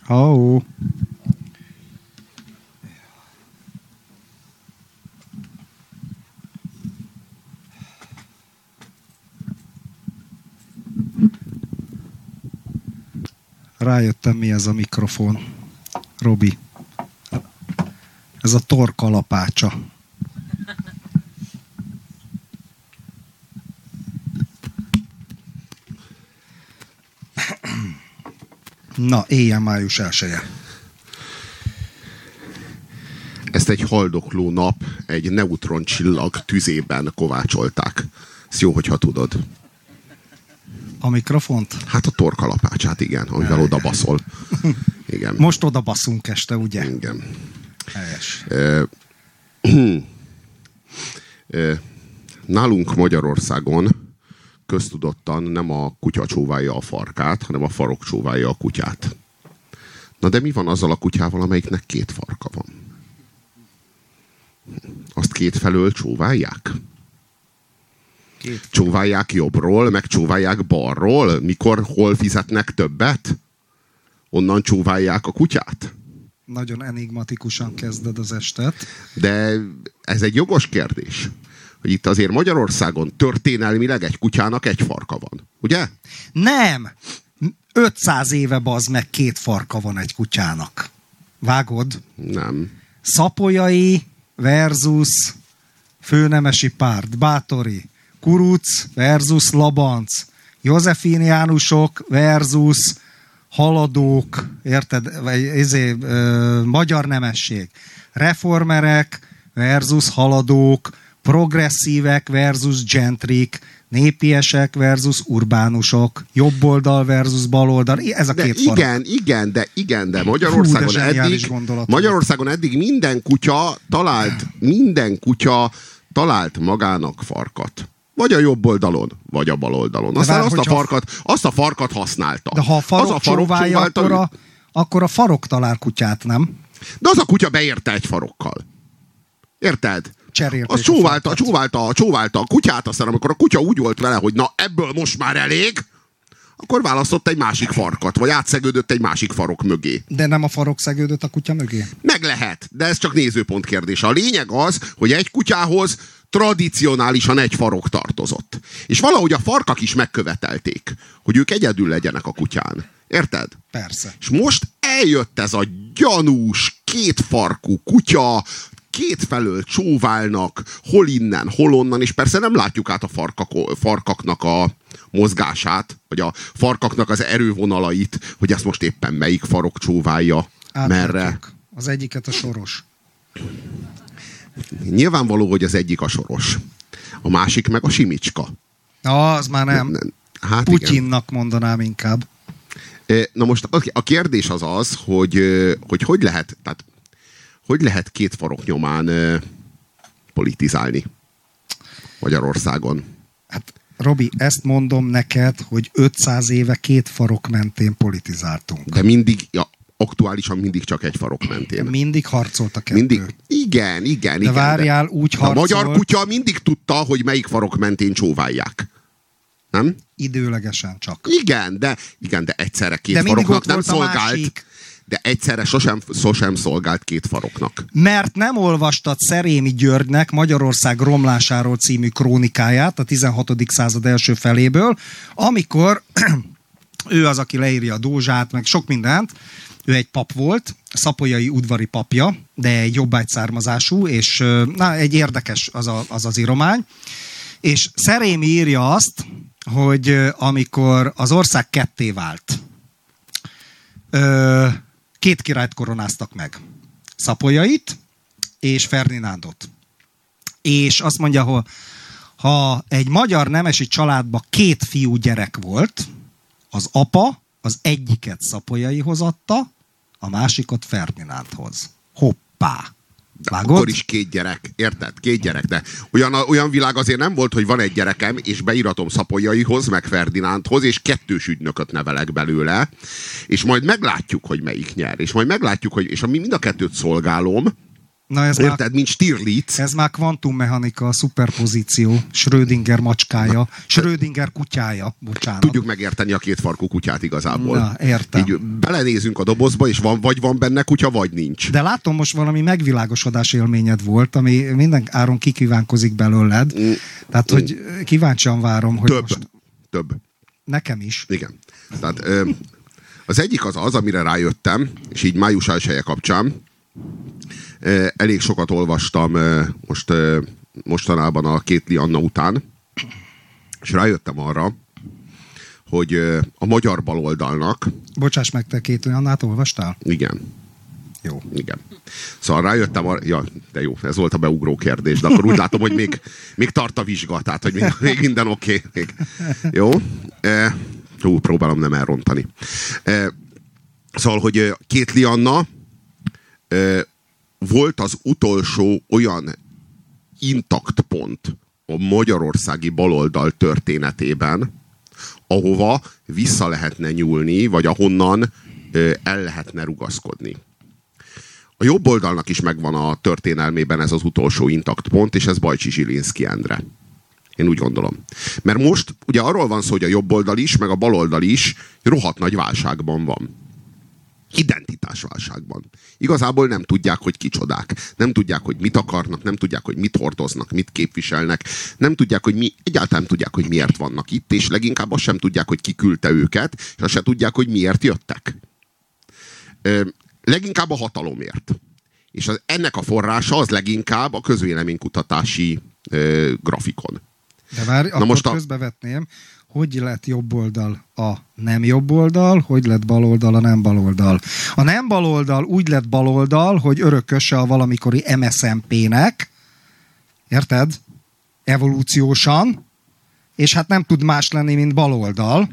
Ó. Rájöttem, mi ez a mikrofon. Robi. Ez a torkalapácsa. Na, éjjel május 1-e. Ezt egy haldokló nap egy neutroncsillag tüzében kovácsolták. Ezt jó, hogyha tudod. A mikrofont? Hát a torkalapácsát, igen, amivel oda baszol. Igen. Most oda baszunk este, ugye? Igen. Helyes. Nálunk Magyarországon köztudottan nem a kutya csóválja a farkát, hanem a farok csóválja a kutyát. Na de mi van azzal a kutyával, amelyiknek 2 farka van? Azt 2 felől csóválják? Csóválják jobbról, meg csóválják balról? Mikor, hol fizetnek többet? Onnan csóválják a kutyát? Nagyon enigmatikusan kezded az estet. De ez egy jogos kérdés. Hogy itt azért Magyarországon történelmileg egy kutyának 1 farka van. Ugye? Nem! 500 éve bazd meg 2 farka van egy kutyának. Vágod? Nem. Szapolyai versus főnemesi párt. Bátori. Kuruc versus Labanc. Józsefiniánusok versus haladók. Érted? Vagy magyar nemesség. Reformerek versus haladók. Progresszívek versus gentrik, népiesek versus urbánusok, jobboldal versus baloldal. Ez a 2 farok. Igen, de Magyarországon eddig minden kutya talált magának farkat. Vagy a jobb oldalon, vagy a bal oldalon. Aztán azt a farkat használta. De ha a farok csóválja, akkor a farok talál kutyát, nem? De az a kutya beérte egy farokkal. Érted? Az csóválta a kutyát, aztán amikor a kutya úgy volt vele, hogy na ebből most már elég, akkor választott egy másik farkat, vagy átszegődött egy másik farok mögé. De nem a farok szegődött a kutya mögé? Meg lehet, de ez csak nézőpont kérdése. A lényeg az, hogy egy kutyához tradicionálisan 1 farok tartozott. És valahogy a farkak is megkövetelték, hogy ők egyedül legyenek a kutyán. Érted? Persze. És most eljött ez a gyanús, 2 farkú kutya, 2 felől csóválnak, hol innen, hol onnan, és persze nem látjuk át a farkaknak a mozgását, vagy a farkaknak az erővonalait, hogy ezt most éppen melyik farok csóválja, merre. Az egyiket a Soros. Nyilvánvaló, hogy az egyik a Soros. A másik meg a Simicska. Az már nem. Hát Putyinnak igen. Mondanám inkább. Na most a kérdés az, hogy lehet, tehát hogy lehet 2 farok nyomán politizálni Magyarországon? Hát, Robi, ezt mondom neked, hogy 500 éve 2 farok mentén politizáltunk. De aktuálisan mindig csak 1 farok mentén. Mindig harcolt a 2. Igen. De várjál, úgy harcolt. A magyar kutya mindig tudta, hogy melyik farok mentén csóválják. Nem? Időlegesen csak. Igen, de egyszerre 2 faroknak nem szolgált. De egyszerre sosem szolgált 2 faroknak. Mert nem olvastad Szerémi Györgynek Magyarország romlásáról című krónikáját a 16. század első feléből, amikor ő az, aki leírja a Dózsát, meg sok mindent. Ő egy pap volt, szapolyai udvari papja, de egy jobbágy származású, és egy érdekes az íromány. És Szerémi írja azt, hogy amikor az ország ketté vált, 2 királyt koronáztak meg. Szapolyait és Ferdinándot. És azt mondja, hogy ha egy magyar nemesi családban 2 fiú gyerek volt, az apa az egyiket Szapolyaihoz adta, a másikat Ferdinándhoz. Hoppá! Vágod? Akkor is 2 gyerek, érted? 2 gyerek, de olyan világ azért nem volt, hogy van egy gyerekem, és beíratom Szapolyaihoz, meg Ferdinándhoz, és 2 ügynököt nevelek belőle, és majd meglátjuk, hogy melyik nyer. És majd meglátjuk, hogy és ami mind a 2 szolgálom, Na ez Érted, már, mint Stirlitz. ez már kvantummechanika, szuperpozíció, Schrödinger macskája, Schrödinger kutyája, bocsánat. Tudjuk megérteni a kétfarkú kutyát igazából. Na, értem. Így belenézünk a dobozba, és van benne kutya, vagy nincs. De látom, most valami megvilágosodás élményed volt, ami minden áron kikívánkozik belőled. Tehát, hogy kíváncsian várom, hogy Több. Nekem is. Igen. Tehát az egyik az, amire rájöttem, és így május 1-e kapcsán, elég sokat olvastam mostanában a Kétli Anna után, és rájöttem arra, hogy a magyar baloldalnak... Bocsáss meg, te Kétli Annát olvastál? Igen. Jó. Igen. Szóval rájöttem arra... Ja, de jó, ez volt a beugró kérdés, de akkor úgy látom, hogy még tart a vizsga, tehát hogy még minden oké. Jó? Próbálom nem elrontani. Szóval, hogy Kétli Anna volt az utolsó olyan intakt pont a magyarországi baloldal történetében, ahova vissza lehetne nyúlni, vagy ahonnan el lehetne rugaszkodni. A jobb oldalnak is megvan a történelmében ez az utolsó intakt pont, és ez Bajcsi Zsilinszky Endre. Én úgy gondolom. Mert most ugye arról van szó, hogy a jobb oldal is, meg a bal oldal is rohadt nagy válságban van. Identitásválságban. Igazából nem tudják, hogy kicsodák. Nem tudják, hogy mit akarnak, nem tudják, hogy mit hordoznak, mit képviselnek, nem tudják, hogy egyáltalán nem tudják, hogy miért vannak itt, és leginkább azt sem tudják, hogy ki küldte őket, és azt sem tudják, hogy miért jöttek. Leginkább a hatalomért. És ennek a forrása az leginkább a közvéleménykutatási grafikon. De várj, akkor most közbevetném, hogy lett jobb oldal a nem jobb oldal, hogy lett bal oldal a nem bal oldal. A nem bal oldal úgy lett bal oldal, hogy örököse a valamikori MSZNP-nek, érted? Evolúciósan, és hát nem tud más lenni, mint bal oldal.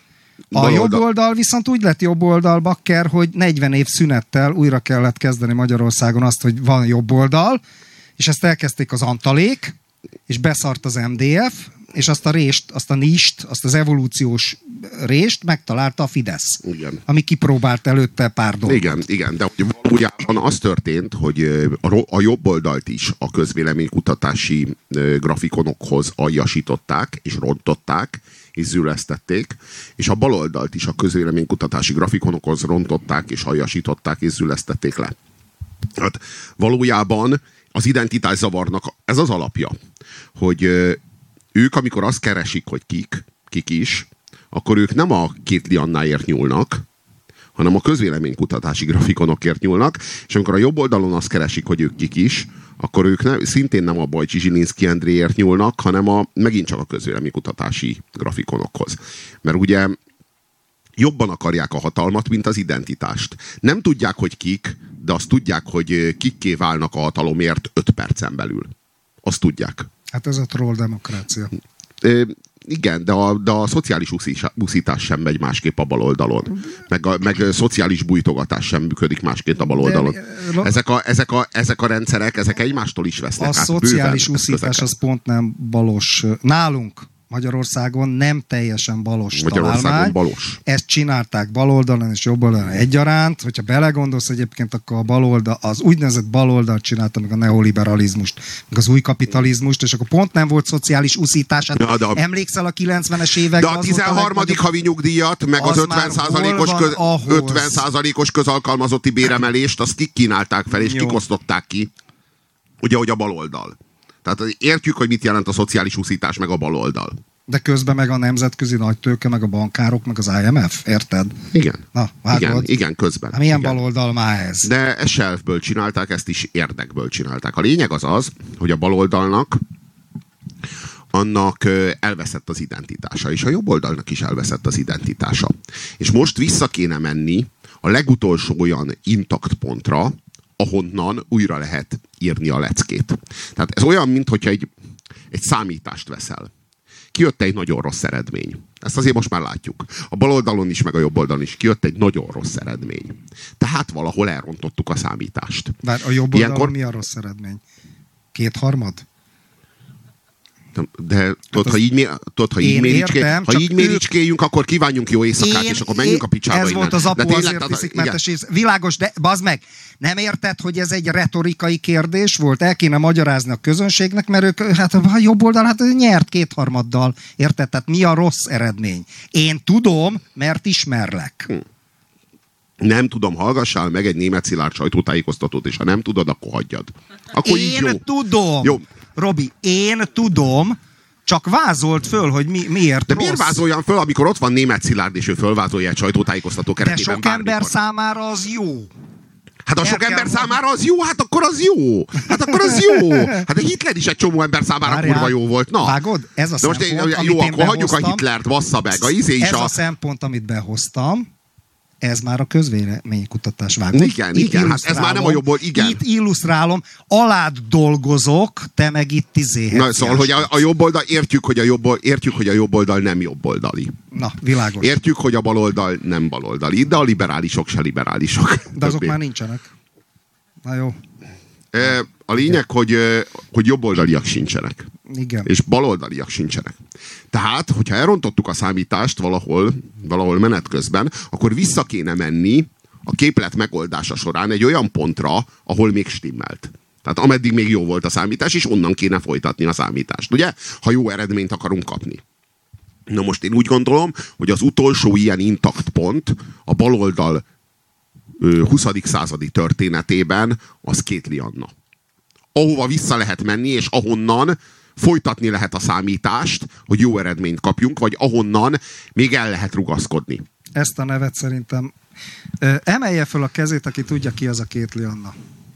A jobb oldal viszont úgy lett jobb oldal, bakker, hogy 40 év szünettel újra kellett kezdeni Magyarországon azt, hogy van jobb oldal, és ezt elkezdték az Antalék, és beszart az MDF, és azt a rést, azt a nist, azt az evolúciós rést megtalálta a Fidesz. Igen. Ami kipróbált előtte pár dolgot. Igen, de valójában az történt, hogy a jobb oldalt is a közvéleménykutatási grafikonokhoz aljasították, és rontották, és zülesztették, és a bal oldalt is a közvéleménykutatási grafikonokhoz rontották, és aljasították, és zülesztették le. Hát valójában az identitászavarnak ez az alapja, hogy ők, amikor azt keresik, hogy kik is, akkor ők nem a Kétli Annáért nyúlnak, hanem a közvéleménykutatási grafikonokért nyúlnak, és amikor a jobb oldalon azt keresik, hogy ők kik is, akkor ők szintén nem a Bajcsi Zsilinszky Endréért nyúlnak, hanem megint csak a közvéleménykutatási grafikonokhoz. Mert ugye jobban akarják a hatalmat, mint az identitást. Nem tudják, hogy kik, de azt tudják, hogy kikké válnak a hatalomért 5 percen belül. Azt tudják. Hát ez a troll demokrácia. Igen, de a szociális úszítás sem megy másképp a baloldalon. Meg szociális bújtogatás sem működik másképp a baloldalon. Ezek a rendszerek, ezek egymástól is vesznek át. A szociális úszítás az pont nem balos. Nálunk Magyarországon nem teljesen balos találmány. Balos. Ezt csinálták baloldalon és jobboldalon egyaránt. Hogyha belegondolsz egyébként, akkor a baloldal, az úgynevezett baloldal csinálta meg a neoliberalizmust, meg az új kapitalizmust, és akkor pont nem volt szociális úszítás. Hát emlékszel a 90-es években? De a 13. havi nyugdíjat, meg az 50%-os közalkalmazotti béremelést, azt kik kínálták fel, és kikosztották ki. Ugye, hogy a baloldal. Tehát értjük, hogy mit jelent a szociális úszítás, meg a baloldal. De közben meg a nemzetközi nagytőke, meg a bankárok, meg az IMF, érted? Igen. Na, igen, közben. Hát milyen baloldal már ez? De ezt se elfből csinálták, ezt is érdekből csinálták. A lényeg az, hogy a baloldalnak annak elveszett az identitása, és a jobb oldalnak is elveszett az identitása. És most vissza kéne menni a legutolsó olyan intakt pontra, ahonnan újra lehet írni a leckét. Tehát ez olyan, mintha egy számítást veszel. Kijött egy nagyon rossz eredmény. Ezt azért most már látjuk. A bal oldalon is, meg a jobb oldalon is kijött egy nagyon rossz eredmény. Tehát valahol elrontottuk a számítást. Bár a jobb oldalon mi a rossz eredmény? 2/3? De tudod, ha így méricskéljünk, akkor kívánjunk jó éjszakát, és akkor menjünk a picsába ez innen. volt az apu, tényleg, azért viszik mentes világos, de bazd meg, nem érted, hogy ez egy retorikai kérdés volt? El kéne magyarázni a közönségnek, mert ők, hát a jobb oldal, hát nyert 2/3-dal. Érted? Tehát mi a rossz eredmény? Én tudom, mert ismerlek. Nem tudom, hallgassál meg egy német Szilárd sajtótájékoztatót, és ha nem tudod, akkor hagyjad. Akkor én tudom. Jó. Robi, én tudom, csak vázolt föl, hogy miért de rossz. miért vázoljam föl, amikor ott van német Szilárd, és ő fölvázolja egy sajtótájékoztató keretében de sok bármikor. ember számára az jó. Hát a sok ember számára az jó, hát akkor az jó. Hát a Hitler is egy csomó ember számára kurva jó volt. Na. Vágod? Ez a de most szempont, jó, akkor hagyjuk a Hitlert, bassza meg. Ez a szempont, amit behoztam, ez már a közvéleménykutatás, vágod? Igen, hát ez már nem a jobb oldal, igen. Itt illusztrálom, alád dolgozok, te meg itt Na, szóval, hogy a jobb oldal, értjük, hogy a jobb oldal nem jobboldali. Na, világos. Értjük, hogy a baloldal nem baloldali, de a liberálisok se liberálisok. De azok már nincsenek. Na jó. A lényeg, hogy jobboldaliak sincsenek. Igen. És baloldaliak sincsenek. Tehát, hogyha elrontottuk a számítást valahol menet közben, akkor vissza kéne menni a képlet megoldása során egy olyan pontra, ahol még stimmelt. Tehát ameddig még jó volt a számítás, és onnan kéne folytatni a számítást, ugye? Ha jó eredményt akarunk kapni. Na most én úgy gondolom, hogy az utolsó ilyen intakt pont a baloldal 20. századi történetében az Kétli Anna. Ahova vissza lehet menni, és ahonnan folytatni lehet a számítást, hogy jó eredményt kapjunk, vagy ahonnan még el lehet rugaszkodni. Ezt a nevet szerintem emelje föl a kezét, aki tudja, ki az a Kétli Anna.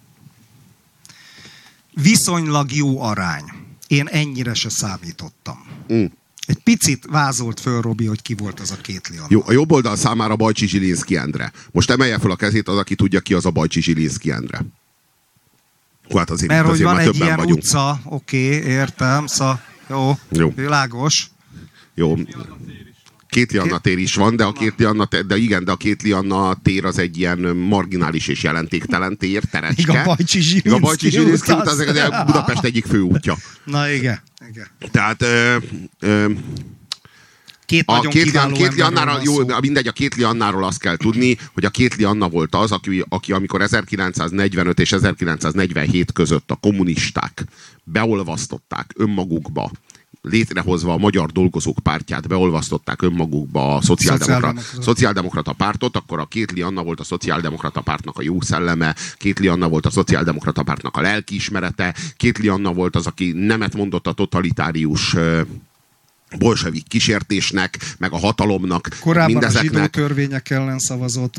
Viszonylag jó arány. Én ennyire se számítottam. Egy picit vázolt föl, Robi, hogy ki volt az a Kétli Anna. Jó, a jobb oldal számára Bajcsi Zsilinszky Endre. Most emelje föl a kezét az, aki tudja, ki az a Bajcsi Zsilinszky Endre. Hát azért, mert hogy van egy ilyen vagyunk. utca, oké, értem, szóval jó, világos. Jó. Kétli Anna tér is van, de a Kétli Anna tér az egy ilyen marginális és jelentéktelen tér, terecske. A Bajcsi Zsilinszky út az Budapest egyik főútja. Na igen. Tehát a Kétli Annáról azt kell tudni, hogy a Kétli Anna volt az, aki amikor 1945 és 1947 között a kommunisták beolvasztották önmagukba, létrehozva a Magyar Dolgozók Pártját, beolvasztották önmagukba a szociáldemokrata pártot, akkor a Kétli Anna volt a szociáldemokrata pártnak a jó szelleme, Kétli Anna volt a szociáldemokrata pártnak a lelkiismerete, Kétli Anna volt az, aki nemet mondott a totalitárius bolsevik kísértésnek, meg a hatalomnak, korábban mindezeknek. A zsidó törvények ellen szavazott.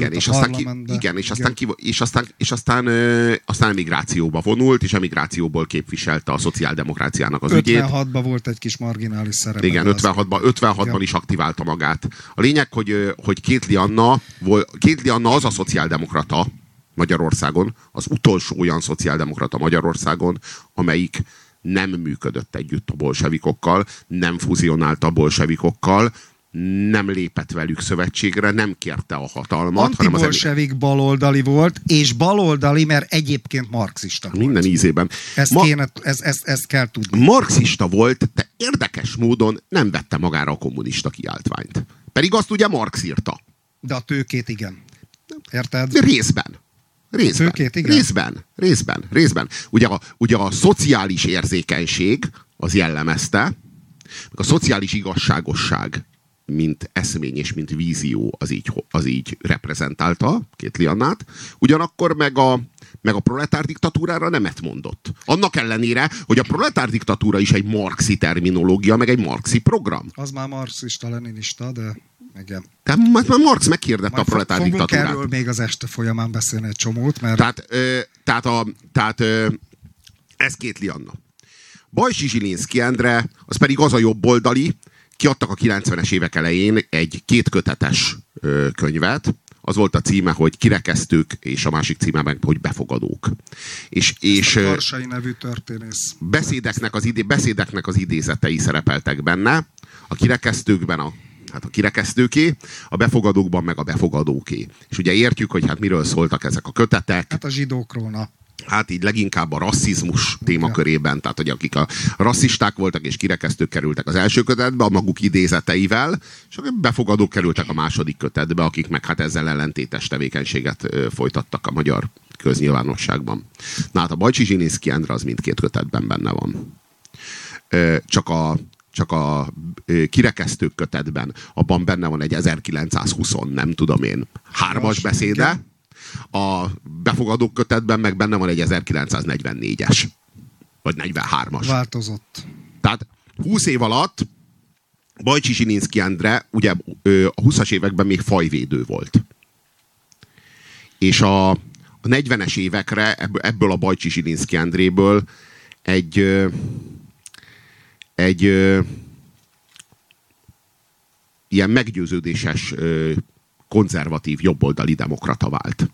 És aztán emigrációba vonult, és emigrációból képviselte a szociáldemokráciának az ügyét. 56-ban volt egy kis marginális szerepe. Igen, 56-ban is aktiválta magát. A lényeg, hogy Kétli Anna az a szociáldemokrata Magyarországon, az utolsó olyan szociáldemokrata Magyarországon, amelyik nem működött együtt a bolsevikokkal, nem fuzionált a bolsevikokkal, nem lépett velük szövetségre, nem kérte a hatalmat. Antibolsevik baloldali volt, és baloldali, mert egyébként marxista volt. Minden ízében. Ezt kell tudni. Marxista volt, de érdekes módon nem vette magára a kommunista kiáltványt. Pedig azt ugye Marx írta. De a tőkét igen. Érted? Részben. Részben. Ugye a szociális érzékenység az jellemezte, a szociális igazságosság, mint eszmény és mint vízió az így reprezentálta Kétli Annát, ugyanakkor meg a proletár diktatúrára nemet mondott. Annak ellenére, hogy a proletár diktatúra is egy marxi terminológia, meg egy marxi program. Az már marxista, leninista, de igen. Tehát már Marx meghirdette a proletár diktatúrát. Erről még az este folyamán beszélni egy csomót, mert... Tehát ez Kétli Anna. Bajcsi Zsilinszky Endre, az pedig az a jobboldali, kiadtak a 90-es évek elején egy 2 kötetes könyvet, az volt a címe, hogy Kirekesztők, és a másik címeben, hogy Befogadók. És Karsai nevű történész. Beszédeknek az idézetei szerepeltek benne, a kirekesztőkben a kirekesztőké, a befogadókban meg a befogadóké. És ugye értjük, hogy hát miről szóltak ezek a kötetek. Hát a zsidókról, na. hát így leginkább a rasszizmus témakörében, tehát hogy akik a rasszisták voltak és kirekesztők kerültek az első kötetbe a maguk idézeteivel, és akik befogadók kerültek a második kötetbe, akik meg hát ezzel ellentétes tevékenységet folytattak a magyar köznyilvánosságban. Na hát a Bajcsy Zsilinszky Endre az mindkét kötetben benne van. Csak a kirekesztők kötetben, abban benne van egy 1920, nem tudom én, 3-as beszéde, a befogadók kötetben meg benne van egy 1944-es, vagy 43-as. Változott. Tehát 20 év alatt Bajcsy Zsilinszky Endre ugye a 20-as években még fajvédő volt. És a 40-es évekre ebből a Bajcsy Zsilinszky Endréből egy ilyen meggyőződéses, konzervatív, jobboldali demokrata vált.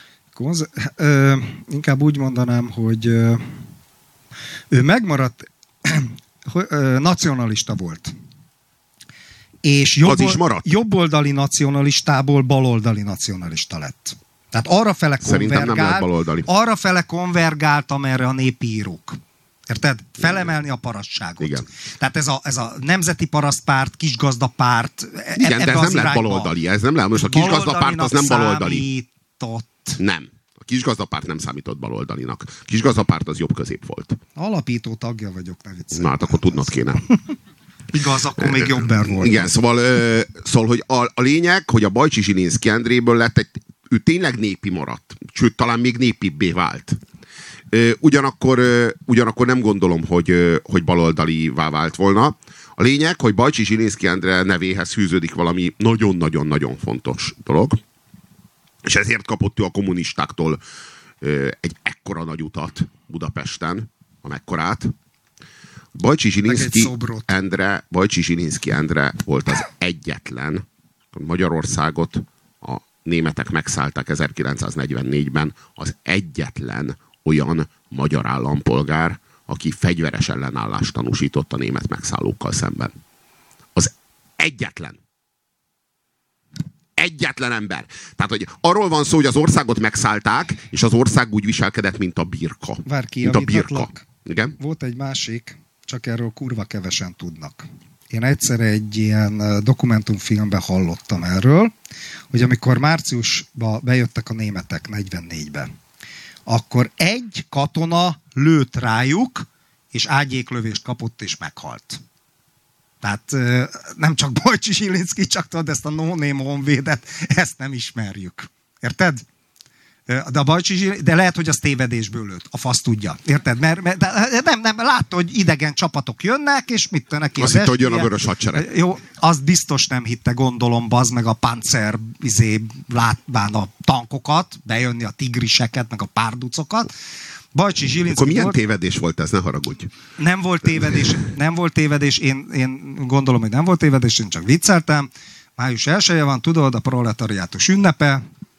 Inkább úgy mondanám, hogy ő megmaradt, nacionalista volt. És jobboldali nacionalistából baloldali nacionalista lett. Tehát arra fele konvergált, amerre a népi írók. Érted? Felemelni a parasztságot. Igen. Tehát ez a nemzeti parasztpárt, kisgazdapárt. Igen, de ez nem lett baloldali. Ez nem lehet. Most a kisgazdapárt az nem baloldali. Számított. Nem. A kisgazdapárt nem számított baloldalinak. A kisgazdapárt az jobb közép volt. Alapító tagja vagyok, ne viccelj. Na hát akkor tudnod kéne. Igaz, akkor még jobber volt. Igen, szóval hogy a lényeg, hogy a Bajcsy Zsilinszky Endréből lett ő tényleg népi maradt. Sőt, talán még népibbé vált. Ugyanakkor nem gondolom, hogy baloldalivá vált volna. A lényeg, hogy Bajcsy Zsilinszky Endre nevéhez fűződik valami nagyon-nagyon-nagyon fontos dolog. És ezért kapott ő a kommunistáktól egy ekkora nagy utat Budapesten, amekkorát. Bajcsy Zsilinszky Endre volt az egyetlen, Magyarországot a németek megszállták 1944-ben, az egyetlen olyan magyar állampolgár, aki fegyveres ellenállást tanúsított a német megszállókkal szemben. Az egyetlen. Egyetlen ember. Tehát, hogy arról van szó, hogy az országot megszállták, és az ország úgy viselkedett, mint a birka. Várj, mint a birka. Igen? Volt egy másik, csak erről kurva kevesen tudnak. Én egyszer egy ilyen dokumentumfilmben hallottam erről, hogy amikor márciusban bejöttek a németek 44-ben, akkor egy katona lőtt rájuk, és ágyéklövést kapott, és meghalt. Tehát nem csak Bajcsy Zsilinszky, csak tudod, ezt a no-name honvédet, ezt nem ismerjük. Érted? De lehet, hogy az tévedésből lőtt. A fasz tudja. Érted? Mert nem látta, hogy idegen csapatok jönnek, és mit neki azt hitte, hogy jön a vörös hadsereg. Jó, azt biztos nem hitte, gondolom, bazd meg a Panzer látván a tankokat, bejönni a tigriseket, meg a párducokat. Bajcsy Zsilinszky akkor milyen tévedés volt ez? Ne haragudj. Nem volt tévedés. Én gondolom, hogy nem volt tévedés, én csak vicceltem. Május 1-e van, tudod, a proletariátus ünnepe,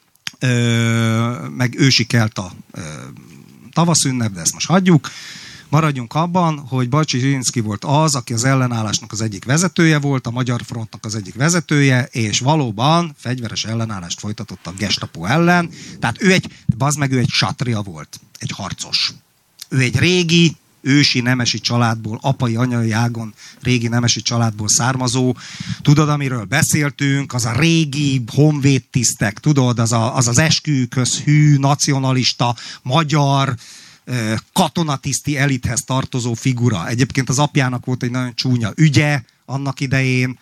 meg ősi kelta tavaszünnep, de ezt most hagyjuk. Maradjunk abban, hogy Bajcsy Zsilinszky volt az, aki az ellenállásnak az egyik vezetője volt, a Magyar Frontnak az egyik vezetője, és valóban fegyveres ellenállást folytatott a Gestapo ellen. Tehát ő egy satria volt, egy harcos. Ő egy régi, ősi nemesi családból, apai, anyai ágon régi nemesi családból származó. Tudod, amiről beszéltünk, az a régi honvédtisztek, tudod, az esküvőkhöz hű, nacionalista, magyar, katonatiszti elithez tartozó figura. Egyébként az apjának volt egy nagyon csúnya ügye annak idején.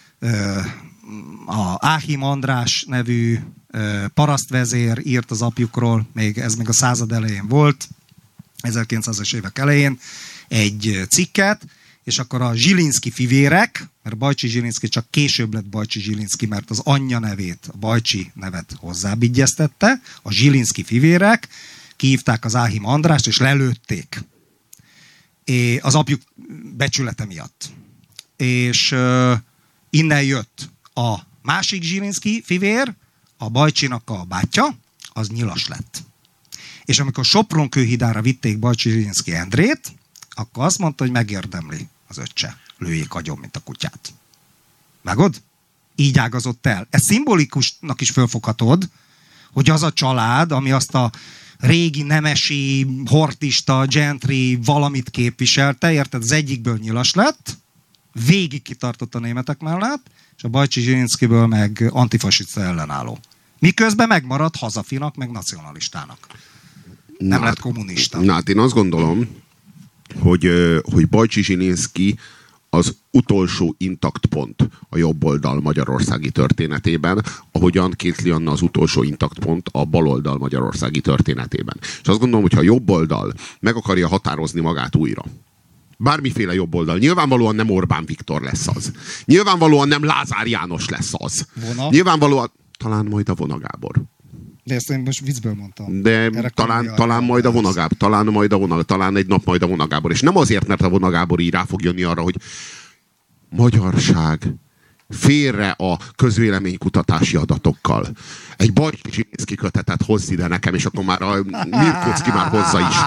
A Áhim András nevű parasztvezér írt az apjukról, ez még a század elején volt, 1900-es évek elején egy cikket, és akkor a Zsilinszky fivérek, mert Bajcsy Zsilinszky csak később lett Bajcsy Zsilinszky, mert az anyja nevét, a Bajcsy nevet hozzábigyeztette, a Zsilinszky fivérek kihívták az Áhim Andrást, és lelőtték. Az apjuk becsülete miatt. És innen jött a másik Zsilinszky fivér, a Bajcsinak a bátyja, az nyilas lett. És amikor Sopron-kőhidára vitték Bajcsy Zsilinszky Endrét, akkor azt mondta, hogy megérdemli az öccse. Lőjék agyon, mint a kutyát. Vágod? Így ágazott el. Ez szimbolikusnak is fölfoghatod, hogy az a család, ami azt a régi nemesi, hortista, gentry valamit képviselte, érted? Az egyikből nyilas lett, végig kitartott a németek mellett, és a Bajcsi Zsilinszkiből meg antifasiszta ellenálló. Miközben megmaradt hazafinak, meg nacionalistának. Nem lett kommunista. Na hát én azt gondolom, hogy Bajcsi Zsilinszki az utolsó intakt pont a jobboldal magyarországi történetében, ahogyan Kétli Anna az utolsó intakt pont a baloldal magyarországi történetében. És azt gondolom, hogy ha a jobboldal meg akarja határozni magát újra, bármiféle jobboldal, nyilvánvalóan nem Orbán Viktor lesz az. Nyilvánvalóan nem Lázár János lesz az. Vona? Nyilvánvalóan talán majd a Vona Gábor. De ezt én most viccből mondtam. De talán majd a Vona Gábor, talán egy nap majd a Vona Gábor. És nem azért, mert a Vona Gábor így rá fog jönni arra, hogy magyarság, félre a közvéleménykutatási adatokkal. Egy Bajcsi Zsilinszki kötetet hozz ide nekem, és akkor már a Mirkóczki már hozza is.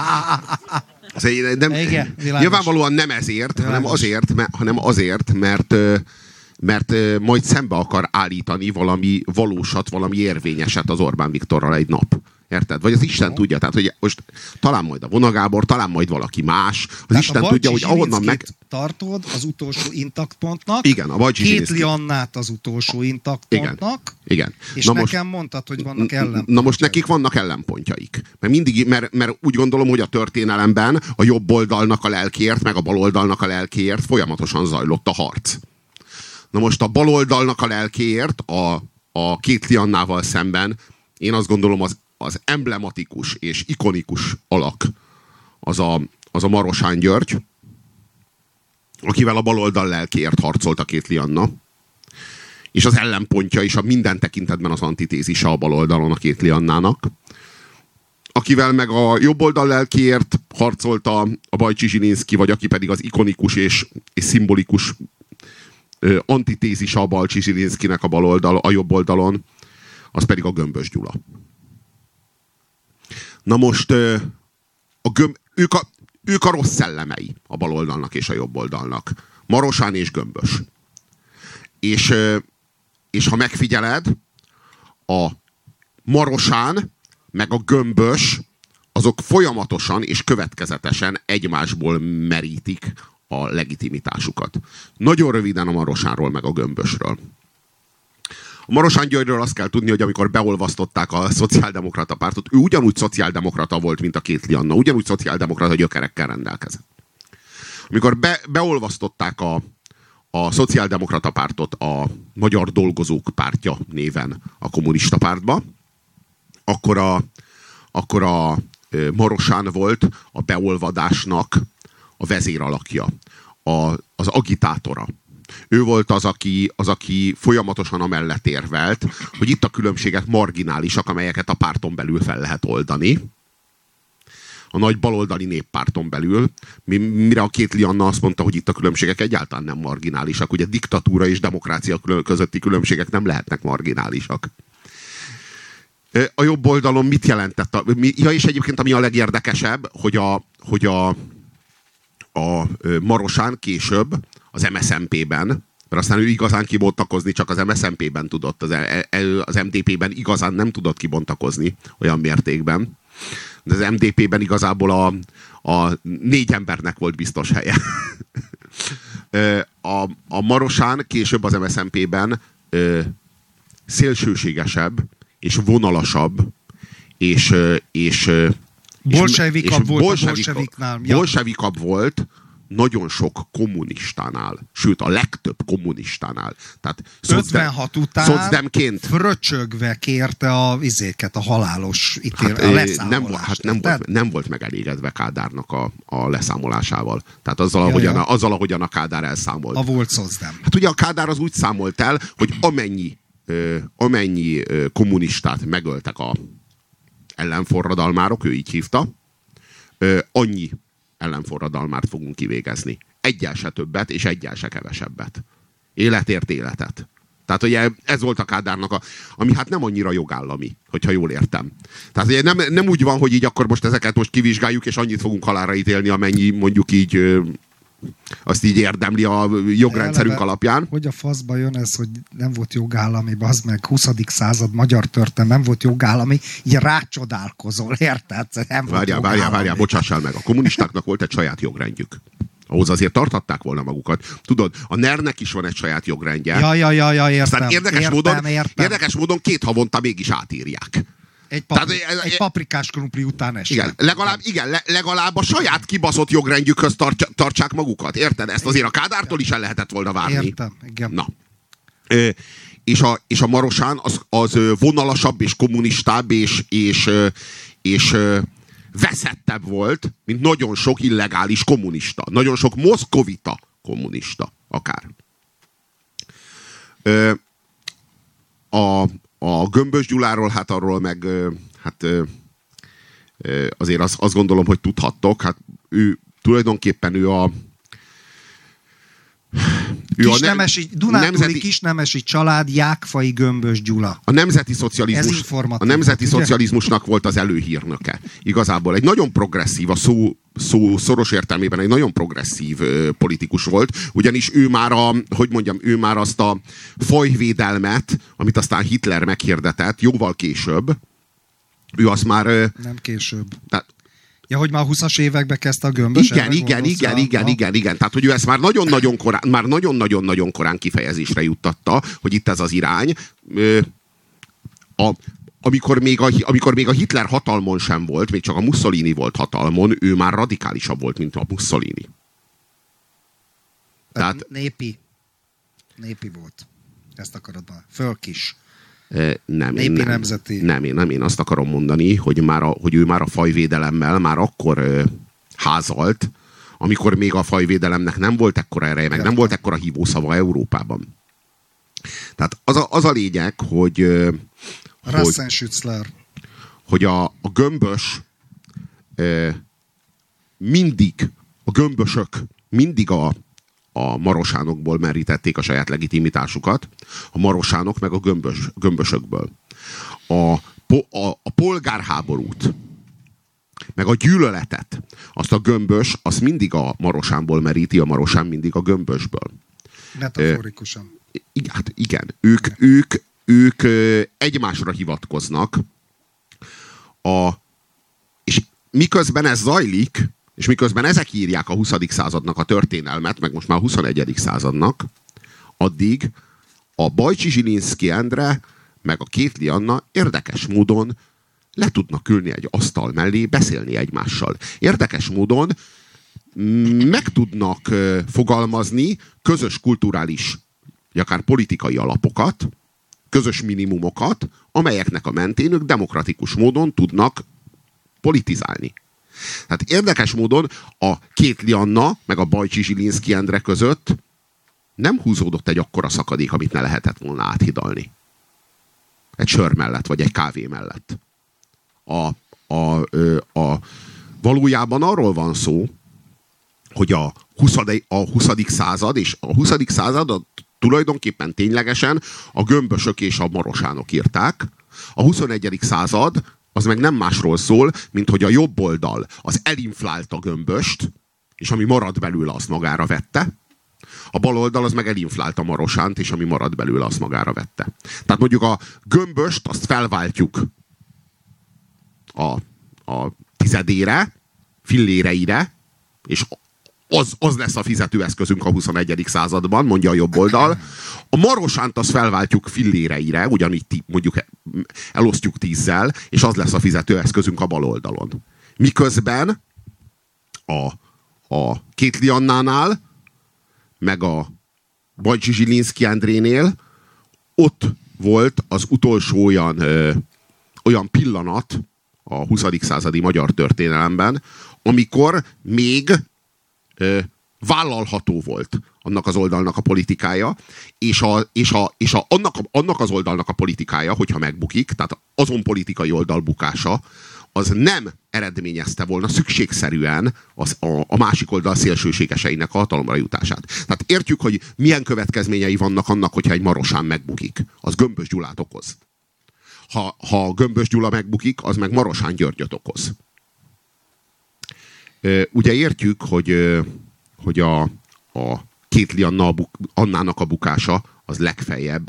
Nyilvánvalóan nem ezért, hanem azért, mert majd szembe akar állítani valami valósat, valami érvényeset az Orbán Viktorral egy nap. Érted? Vagy az Isten tudja. Tehát, hogy most talán majd a Vona Gábor, talán majd valaki más. Az tehát Isten tudja, hogy ahonnan meg... tartod az utolsó intaktpontnak. Igen, a Bajcsi Zsilinszki. Kétli Annát az utolsó intaktpontnak. Igen. És na nekem mondtad, hogy vannak ellenpontjaik. Na most nekik vannak ellenpontjaik. Mert úgy gondolom, hogy a történelemben a jobb oldalnak a lelkiért, meg a bal oldalnak a lelkiért folyamatosan zajlott a harc. Na most a baloldalnak a lelkéért a Kétli Annával szemben én azt gondolom az emblematikus és ikonikus alak az a Marosán György, akivel a baloldal lelkéért harcolt a Kétli Anna, és az ellenpontja is a minden tekintetben az antitézise a baloldalon a Kétli Annának, akivel meg a jobboldal lelkéért harcolt a Bajcsi Zsilinszki, vagy aki pedig az ikonikus és szimbolikus antitézis a Bajcsi Zsilinszkinek a jobb oldalon, az pedig a Gömbös Gyula. Na most ők a rossz szellemei a baloldalnak és a jobb oldalnak. Marosán és Gömbös. És ha megfigyeled, a Marosán meg a Gömbös azok folyamatosan és következetesen egymásból merítik a legitimitásukat. Nagyon röviden a Marosánról meg a Gömbösről. A Marosán Györgyről azt kell tudni, hogy amikor beolvasztották a szociáldemokrata pártot, ő ugyanúgy szociáldemokrata volt, mint a Kétli Anna, ugyanúgy szociáldemokrata gyökerekkel rendelkezett. Amikor beolvasztották a szociáldemokrata pártot a Magyar Dolgozók Pártja néven a kommunista pártba, akkor a Marosán volt a beolvadásnak a vezéralakja, az agitátora. Ő volt az, aki folyamatosan amellett érvelt, hogy itt a különbségek marginálisak, amelyeket a párton belül fel lehet oldani. A nagy baloldali néppárton belül, mire a Kétli Anna azt mondta, hogy itt a különbségek egyáltalán nem marginálisak. Ugye diktatúra és demokrácia közötti különbségek nem lehetnek marginálisak. A jobb oldalon mit jelentett? Ja, és egyébként ami a legérdekesebb, hogy a Marosán később az MSZNP-ben, mert aztán ő igazán kibontakozni csak az MSZNP-ben tudott, az MDP-ben igazán nem tudott kibontakozni olyan mértékben. De az MDP-ben igazából a 4 embernek volt biztos helye. A Marosán később az MSZNP-ben szélsőségesebb és vonalasabb és bolsevikabb volt nagyon sok kommunistánál, sőt a legtöbb kommunistánál. Tehát 56 után fröcsögve kérte a halálos nem volt megelégedve Kádárnak a leszámolásával. Tehát azzal, ahogyan a Kádár elszámolt. A volt szocdem. Hát ugye a Kádár az úgy számolt el, hogy amennyi kommunistát megöltek a ellenforradalmárok, ő így hívta, annyi ellenforradalmát fogunk kivégezni. Egyel se többet, és egyel se kevesebbet. Életért életet. Tehát ugye ez volt a Kádárnak, ami hát nem annyira jogállami, hogyha jól értem. Tehát ugye nem úgy van, hogy így akkor most ezeket most kivizsgáljuk, és annyit fogunk halálra ítélni, amennyi mondjuk így azt így érdemli a jogrendszerünk alapján. Hogy a faszba jön ez, hogy nem volt jogállami, bazd meg, 20. század magyar történelem, nem volt jogállami, így rácsodálkozol, érted? Várjál, bocsássál meg. A kommunistáknak volt egy saját jogrendjük. Ahhoz azért tarthatták volna magukat. Tudod, a NER-nek is van egy saját jogrendje. Ja, értem. Aztán érdekes módon 2 havonta mégis átírják. Egy paprikás krumpli után este. Legalább a saját kibaszott jogrendjükhöz tartsák magukat. Érted? Ezt azért a Kádártól is el lehetett volna várni. Értem, igen. Na. És a Marosán az vonalasabb és kommunistább és veszettebb volt, mint nagyon sok illegális kommunista. Nagyon sok moszkovita kommunista akár. A Gömbös Gyuláról, hát arról meg azért azt gondolom, hogy tudhattok. Hát tulajdonképpen ő a Dunántúli kisnemesi család Jákfai Gömbös Gyula. A nemzeti szocializmusnak volt az előhírnöke. Igazából egy nagyon progresszív, a szó szoros értelmében egy nagyon progresszív politikus volt, ugyanis ő már azt a fajvédelmet, amit aztán Hitler meghirdetett jóval később, ő azt már... Nem később. Ja, hogy már a 20-as években kezdte a Gömbös? Igen. Tehát, hogy ő ezt már nagyon-nagyon korán kifejezésre juttatta, hogy itt ez az irány. Amikor még a Hitler hatalmon sem volt, még csak a Mussolini volt hatalmon, ő már radikálisabb volt, mint a Mussolini. Tehát népi volt. Ezt akarod már. Fölkis. Én azt akarom mondani, hogy ő már a fajvédelemmel már akkor házalt, amikor még a fajvédelemnek nem volt ekkora ereje, meg nem volt ekkora hívószava Európában. Tehát az a lényeg, hogy hogy a gömbös a gömbösök mindig a marosánokból merítették a saját legitimitásukat, a marosánok meg a gömbösökből. A polgárháborút, meg a gyűlöletet, azt a gömbös, azt mindig a marosánból meríti, a marosán mindig a gömbösből. Metaforikusan. Hát igen, ők egymásra hivatkoznak, és miközben ez zajlik, és miközben ezek írják a 20. századnak a történelmet, meg most már a 21. századnak, addig a Bajcsi Zsilinszky Endre, meg a Kétli Anna érdekes módon le tudnak ülni egy asztal mellé, beszélni egymással. Érdekes módon meg tudnak fogalmazni közös kulturális, akár politikai alapokat, közös minimumokat, amelyeknek a mentén ők demokratikus módon tudnak politizálni. Tehát érdekes módon a Kétli Anna meg a Bajcsi Zsilinszky Endre között nem húzódott egy akkora szakadék, amit ne lehetett volna áthidalni. Egy sör mellett, vagy egy kávé mellett. Valójában arról van szó, hogy a 20. század, és a 20. század tulajdonképpen ténylegesen a gömbösök és a marosánok írták. A 21. század az meg nem másról szól, mint hogy a jobb oldal az elinflálta gömböst, és ami marad belőle, azt magára vette. A bal oldal az meg elinflálta marosánt, és ami marad belőle, azt magára vette. Tehát mondjuk a gömböst azt felváltjuk a tizedére, filléreire, és az lesz a fizetőeszközünk a 21. században, mondja a jobb oldal. A marosánt azt felváltjuk filléreire, ugyanígy mondjuk elosztjuk 10-zel, és az lesz a fizetőeszközünk a bal oldalon. Miközben a Kétli Annánál, meg a Bajcsi Zsilinszky Endrénél ott volt az utolsó olyan pillanat a 20. századi magyar történelemben, amikor még vállalható volt annak az oldalnak a politikája, és annak az oldalnak a politikája, hogyha megbukik, tehát azon politikai oldal bukása, az nem eredményezte volna szükségszerűen a másik oldal szélsőségeseinek a hatalomra jutását. Tehát értjük, hogy milyen következményei vannak annak, hogyha egy marosán megbukik. Az Gömbös Gyulát okoz. Ha Gömbös Gyula megbukik, az meg Marosán Györgyöt okoz. Ugye értjük, a Kétli Annának a bukása az legfeljebb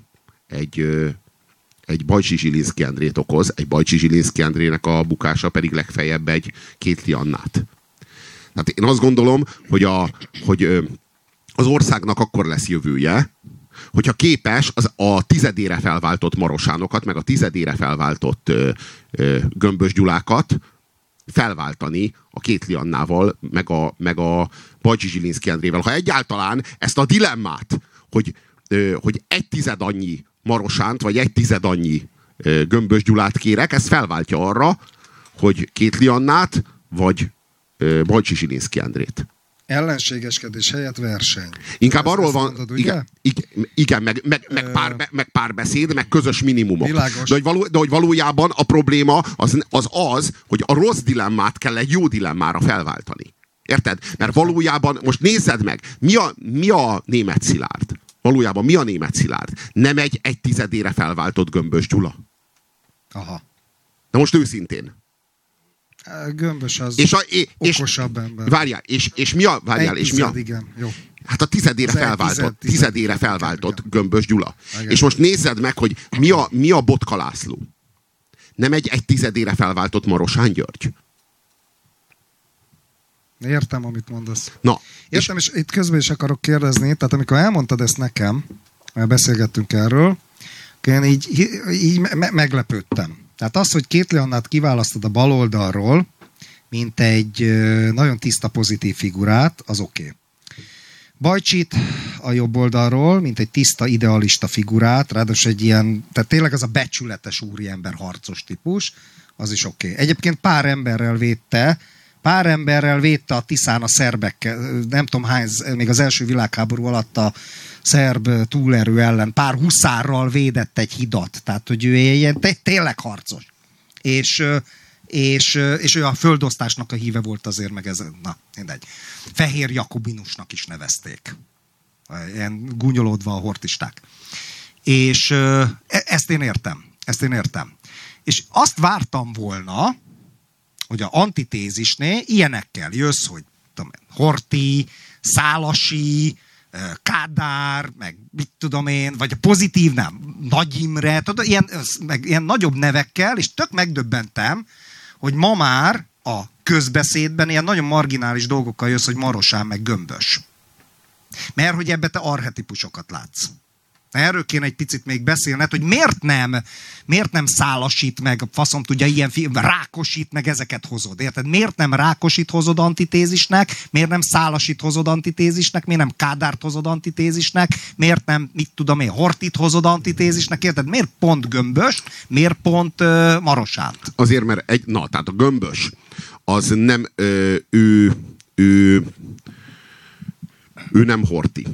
egy Bajcsi Zsilinszky Endrét okoz, egy Bajcsi Zsilinszky Endrének a bukása pedig legfeljebb egy Kétli Annát. Tehát én azt gondolom, hogy az országnak akkor lesz jövője, hogyha képes a tizedére felváltott Marosánokat, meg a tizedére felváltott Gömbös Gyulákat felváltani a Kétli Annával, meg a Bajcsi Zsilinszky Endrével. Ha egyáltalán ezt a dilemmát, hogy egy tized annyi Marosánt, vagy egy tized annyi Gömbös Gyulát kérek, ez felváltja arra, hogy Kétli Annát, vagy Bajcsi Zsilinszky Endrét. Ellenségeskedés helyett verseny. Inkább arról van, mondod, igen, meg párbeszéd, meg közös minimumok. De hogy valójában a probléma az, hogy a rossz dilemmát kell egy jó dilemmára felváltani. Érted? Mert valójában, most nézzed meg, mi a Németh Szilárd? Valójában mi a Németh Szilárd? Nem egy tizedére felváltott Gömbös Gyula? Aha. De most őszintén. Gömbös az okosabb ember. Várjál, és mi a... Igen, jó. Hát a tizedére felváltott Gömbös Gyula. Igen. És most nézzed meg, hogy mi a Botka László. Nem egy tizedére felváltott Marosán György? Értem, amit mondasz. Na, értem, és itt közben is akarok kérdezni, tehát amikor elmondtad ezt nekem, mert beszélgettünk erről, én így meglepődtem. Tehát az, hogy Kétli Annát kiválasztod a baloldalról, mint egy nagyon tiszta, pozitív figurát, az oké. Bajcsit a jobb oldalról, mint egy tiszta, idealista figurát, ráadásul egy ilyen, tehát tényleg az a becsületes úriember harcos típus, az is oké. Egyébként pár emberrel védte a Tiszán a szerbek, nem tudom hány, még az első világháború alatt a szerb túlerő ellen pár huszárral védett egy hidat. Tehát, hogy ő ilyen tényleg harcos. És ő a földosztásnak a híve volt azért, meg ez, na, mindegy. Fehér Jakobinusnak is nevezték. Ilyen gúnyolódva a hortisták. És ezt én értem. És azt vártam volna, hogy a antitézisnél ilyenekkel jössz, hogy tudom, Horthy, Szálasi, Kádár, meg mit tudom én, vagy a pozitív, nem, Nagy Imre, tudod, ilyen nagyobb nevekkel, és tök megdöbbentem, hogy ma már a közbeszédben ilyen nagyon marginális dolgokkal jössz, hogy Marosán meg Gömbös. Mert hogy ebbe te archetipusokat látsz. Erről kéne egy picit még beszélned, hogy miért nem Szálasít meg, faszom tudja, ilyen Rákosít meg ezeket hozod, érted? Miért nem Rákosit hozod antitézisnek, miért nem Szálasít hozod antitézisnek, miért nem Kádárt hozod antitézisnek, miért nem, mit tudom én, Horthyt hozod antitézisnek, érted? Miért pont Gömböst, miért pont Marosánt? Azért, mert tehát a Gömbös, az nem, ő nem Horthy.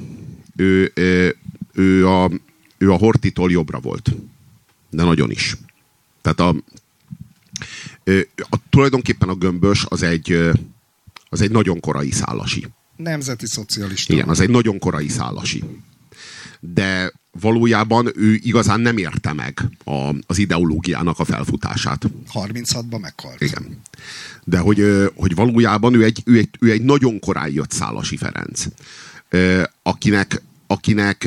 Ő a Horthytól jobbra volt. De nagyon is. Tehát tulajdonképpen a Gömbös az egy nagyon korai Szálasi. Nemzeti szocialista. Igen, az egy nagyon korai Szálasi. De valójában ő igazán nem érte meg az ideológiának a felfutását. 36-ban meghalt. Igen. De hogy valójában ő egy nagyon korán jött Szálasi Ferenc. Akinek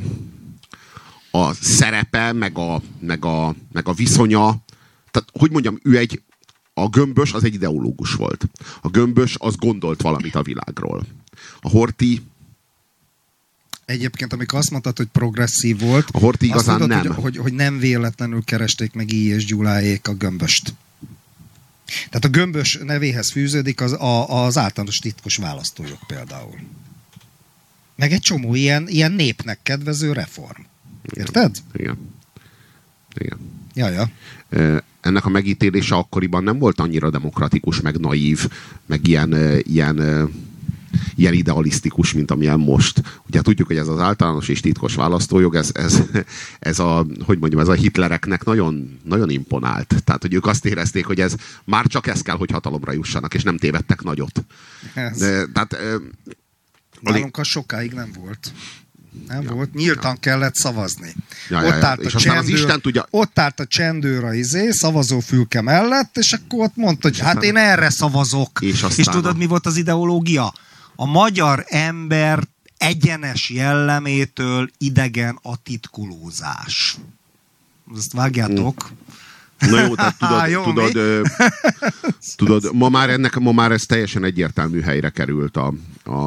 a szerepe, meg a viszonya, tehát, hogy mondjam, a Gömbös az egy ideológus volt. A Gömbös az gondolt valamit a világról. A Horthy... Egyébként, amikor azt mondtad, hogy progresszív volt, a Horthy igazán azt mondtad, nem. Hogy nem véletlenül keresték meg I. és Gyuláék a Gömböst. Tehát a Gömbös nevéhez fűződik az általános titkos választójog például. Meg egy csomó ilyen népnek kedvező reform. Érted? Igen. Jaja. Ennek a megítélése akkoriban nem volt annyira demokratikus, meg naív, meg ilyen idealisztikus, mint amilyen most. Ugye tudjuk, hogy ez az általános és titkos választójog, ez a Hitlereknek nagyon, nagyon imponált. Tehát, hogy ők azt érezték, hogy már csak ez kell, hogy hatalomra jussanak, és nem tévedtek nagyot. Nálunk az sokáig nem volt. Volt. Nyíltan kellett szavazni. Ott állt a csendőr a szavazófülke mellett, és akkor ott mondta, hogy hát én erre szavazok. És tudod, mi volt az ideológia? a magyar ember egyenes jellemétől idegen a titkulózás. Ezt vágjátok. Na jó, tehát tudod, ma már ez teljesen egyértelmű helyre került a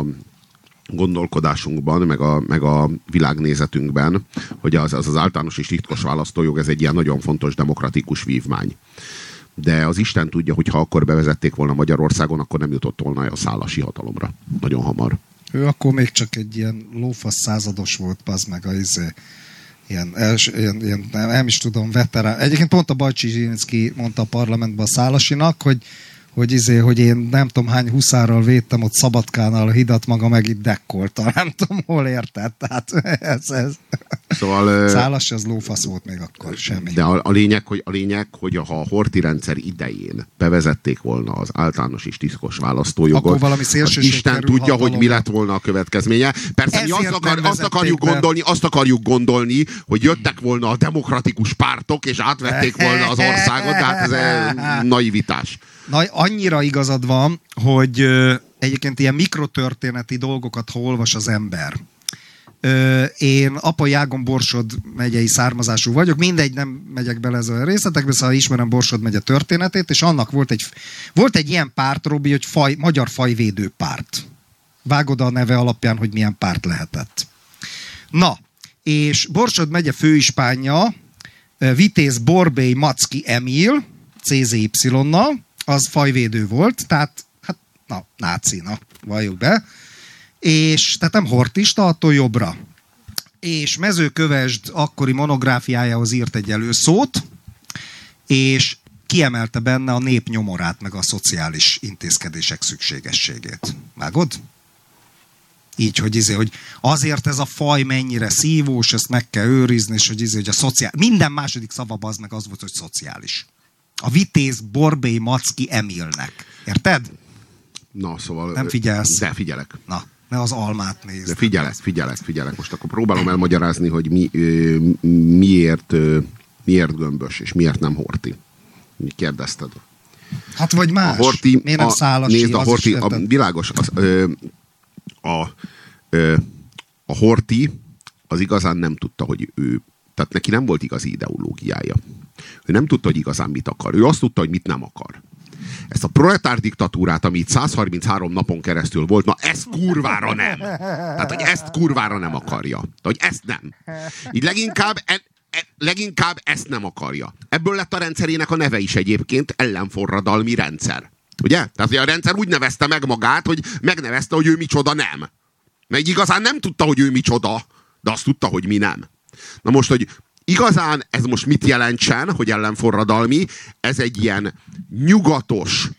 gondolkodásunkban, meg a világnézetünkben, hogy az általános és titkos választójog, ez egy ilyen nagyon fontos demokratikus vívmány. De az Isten tudja, hogy ha akkor bevezették volna Magyarországon, akkor nem jutott volna a szálasi hatalomra. Nagyon hamar. Ő akkor még csak egy ilyen lófasz százados volt, pazd meg ilyen nem is tudom, veterán. Egyébként pont a Bajcsi Zsilinszky mondta a parlamentben a Szálasinak, hogy én nem tudom hány huszárral védtem ott Szabadkánál a hidat, maga meg itt dekkolta. Nem tudom, hol érted. Tehát ez. Szóval, Szálasi az lófasz volt még akkor, semmi. De a lényeg, hogy ha a Horthy rendszer idején bevezették volna az általános és titkos választójogot, az Isten tudja, hogy mi lett volna a következménye. Persze mi azt akarjuk gondolni, hogy jöttek volna a demokratikus pártok, és átvették volna az országot, de hát ez naivitás. Annyira igazad van, hogy egyébként ilyen mikrotörténeti dolgokat, ha olvas az ember. Én apai ágon Borsod megyei származású vagyok, mindegy, nem megyek bele ezzel a részletekbe, szóval ismerem Borsod megye történetét, és annak volt egy ilyen párt, Robi, hogy magyar fajvédő párt. Vágod a neve alapján, hogy milyen párt lehetett. Na, és Borsod megye főispánja, Vitéz Borbély Macki Emil, CZY-nal, az fajvédő volt, tehát nácina, valljuk be. És tehát nem hortista, attól jobbra. És Mezőkövesd akkori monográfiájához írt egy előszót, és kiemelte benne a nép nyomorát, meg a szociális intézkedések szükségességét. Vágod? Így, hogy azért ez a faj mennyire szívós, ezt meg kell őrizni, és hogy a minden második szava az meg az volt, hogy szociális. A Vitéz Borbély Macki Emilnek. Érted? Na, szóval... Nem figyelsz? De figyelek. Na, ne az almát nézd. De figyelek. Most akkor próbálom elmagyarázni, hogy miért gömbös, és miért nem Horthy. Mi kérdezted? Hát vagy más. Miért nem Szálasi? Nézd, a Horthy, világos. A Horthy az igazán nem tudta, hogy ő... Tehát neki nem volt igazi ideológiája. Ő nem tudta, hogy igazán mit akar. Ő azt tudta, hogy mit nem akar. Ezt a proletár diktatúrát, ami itt 133 napon keresztül volt, na ez kurvára nem. Tehát, hogy ezt kurvára nem akarja. De, hogy ezt nem. Így leginkább ezt nem akarja. Ebből lett a rendszerének a neve is egyébként, ellenforradalmi rendszer. Ugye? Tehát, hogy a rendszer úgy nevezte meg magát, hogy megnevezte, hogy ő micsoda nem. Mert igazán nem tudta, hogy ő micsoda, de azt tudta, hogy mi nem. Na most, hogy igazán ez most mit jelentsen, hogy ellenforradalmi, ez egy ilyen nyugatos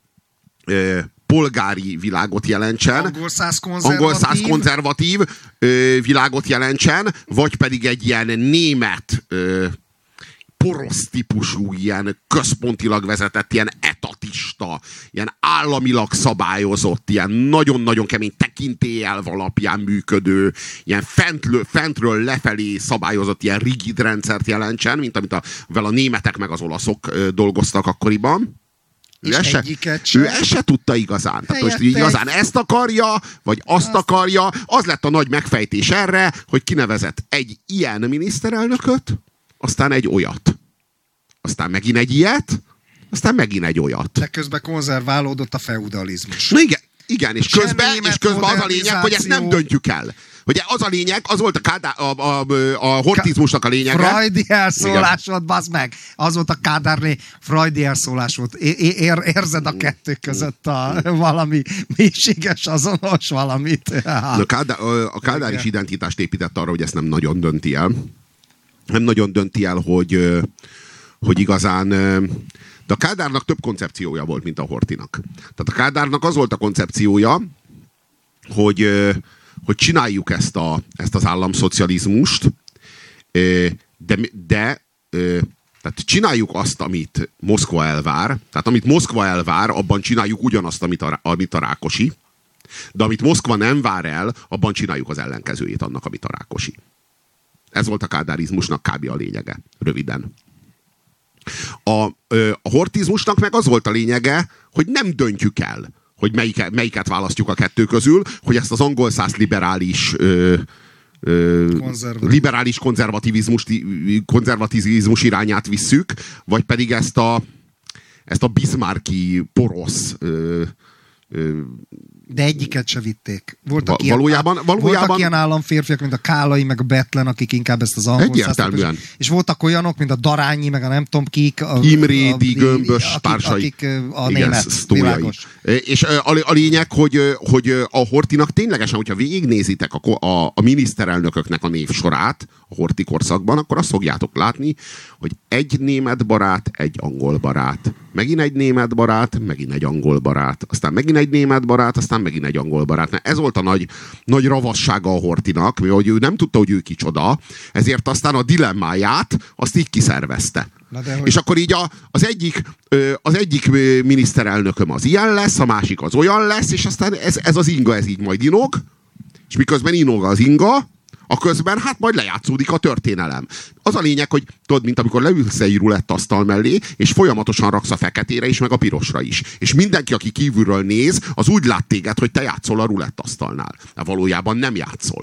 polgári világot jelentsen, angol száz konzervatív világot jelentsen, vagy pedig egy ilyen német porosz típusú, ilyen központilag vezetett, ilyen etatista, ilyen államilag szabályozott, ilyen nagyon-nagyon kemény tekintélyelv alapján működő, ilyen fentről lefelé szabályozott, ilyen rigid rendszert jelentsen, mint amit a németek meg az olaszok dolgoztak akkoriban. Ő ezt se tudta igazán. Tehát most igazán ezt akarja, vagy azt akarja. Az lett a nagy megfejtés erre, hogy kinevezett egy ilyen miniszterelnököt, aztán egy olyat. Aztán megint egy ilyet, aztán megint egy olyat. De közben konzerválódott a feudalizmus. Na igen, és közben az a lényeg, hogy ezt nem döntjük el. Hogy az a lényeg, az volt a hortizmusnak a lényege. Freudi elszólás volt, bazd meg. Az volt a Kádárné, Freudi elszólás volt. Érzed a kettő között valami mélységes, azonos valamit. A Kádár is identitást épített arra, hogy ezt nem nagyon dönti el. Nem nagyon dönti el, hogy igazán... De a Kádárnak több koncepciója volt, mint a Horthynak. Tehát a Kádárnak az volt a koncepciója, hogy csináljuk ezt az államszocializmust, de tehát csináljuk azt, amit Moszkva elvár, tehát amit Moszkva elvár, abban csináljuk ugyanazt, amit a Rákosi, de amit Moszkva nem vár el, abban csináljuk az ellenkezőjét annak, amit a Rákosi. Ez volt a kádárizmusnak kb. A lényege, röviden. A hortizmusnak meg az volt a lényege, hogy nem döntjük el, hogy melyiket választjuk a kettő közül, hogy ezt az angol száz liberális liberális konzervativizmus irányát visszük, vagy pedig ezt a Bismarcki porosz de egyiket se vitték. Voltak ilyen államférfiak, mint a Kálai, meg a Bethlen, akik inkább ezt az angol egyértelműen. És voltak olyanok, mint a Darányi, meg a nem tudom kik. Imrédi, Gömbös társai. Akik a német világos. És a lényeg, hogy a Horthynak ténylegesen, hogyha végignézitek a miniszterelnököknek a névsorát a Horthy korszakban, akkor azt fogjátok látni, hogy egy német barát, egy angol barát. Megint egy német barát, megint egy angol barát. Aztán megint egy német barát, aztán megint egy angol barát. Ez volt a nagy ravassága a Horthynak, hogy ő nem tudta, hogy ő kicsoda, ezért aztán a dilemmáját azt így kiszervezte. És akkor így az egyik miniszterelnököm az ilyen lesz, a másik az olyan lesz, és aztán ez az inga, ez így majd inog, és miközben inog az inga, aközben hát majd lejátszódik a történelem. Az a lényeg, hogy tudod, mint amikor leülsz egy rulettasztal mellé, és folyamatosan raksz a feketére is, meg a pirosra is. És mindenki, aki kívülről néz, az úgy lát téged, hogy te játszol a rulettasztalnál. De valójában nem játszol.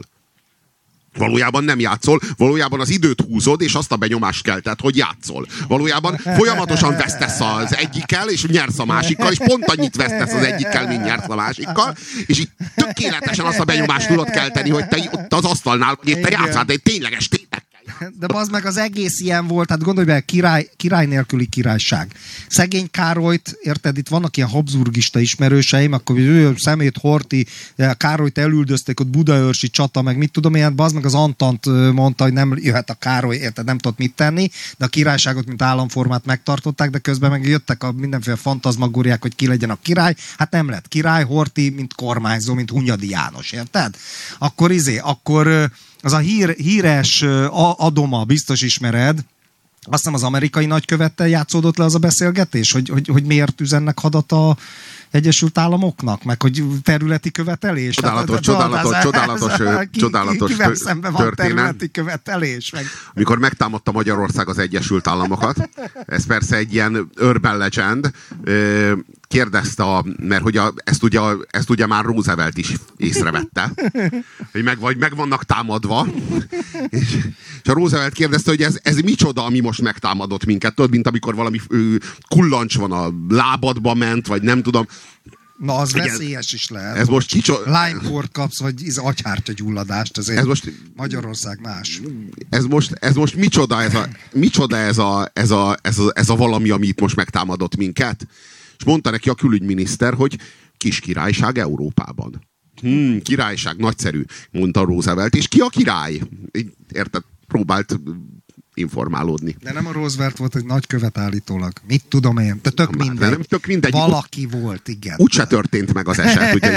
Valójában az időt húzod, és azt a benyomást kelted, hogy játszol. Valójában folyamatosan vesztesz az egyikkel, és nyersz a másikkal, és pont annyit vesztesz az egyikkel, mint nyersz a másikkal, és így tökéletesen azt a benyomást tudod kelteni, hogy te ott az asztalnál, hogy te játszál, de egy tényleges de bazd meg, az egész ilyen volt, hát gondolj be, király nélküli királyság. Szegény Károlyt, érted, itt vannak ilyen habsburgista ismerőseim, akkor ő szemét Horthy, Károlyt elüldözték, ott budaörsi csata, meg mit tudom én, bazd meg az Antant mondta, hogy nem jöhet a Károly, érted, nem tudott mit tenni, de a királyságot, mint államformát megtartották, de közben meg jöttek a mindenféle fantazmagóriák, hogy ki legyen a király, hát nem lett király, Horthy, mint kormányzó, mint Hunyadi János, érted? Akkor az a híres Adoma, biztos ismered, azt hiszem az amerikai nagykövettel játszódott le az a beszélgetés, hogy miért üzennek hadat a Egyesült Államoknak, meg hogy területi követelés. Csodálatos kivel szemben van területi követelés. Meg. Amikor megtámadta Magyarország az Egyesült Államokat, ez persze egy ilyen urban legend, kérdezte, mert hogy ezt ugye már Roosevelt is észrevette, hogy meg vannak támadva, és a Roosevelt kérdezte, hogy ez micsoda, ami most megtámadott minket, tudod, mint amikor valami kullancs van a lábadba ment, vagy nem tudom. Na, az veszélyes is lehet. Ez most Lime-kort kapsz, vagy agyhártya gyulladást, azért ez most, Magyarország más. Ez most micsoda ez a valami, ami itt most megtámadott minket? És mondta neki a külügyminiszter, hogy kis királyság Európában. Királyság, nagyszerű, mondta Roosevelt. És ki a király? Érted? Próbált informálódni. De nem a Roosevelt volt egy nagykövet állítólag. Mit tudom én? De tök mindegy. Valaki volt, igen. Úgyse történt meg az eset. Ugye?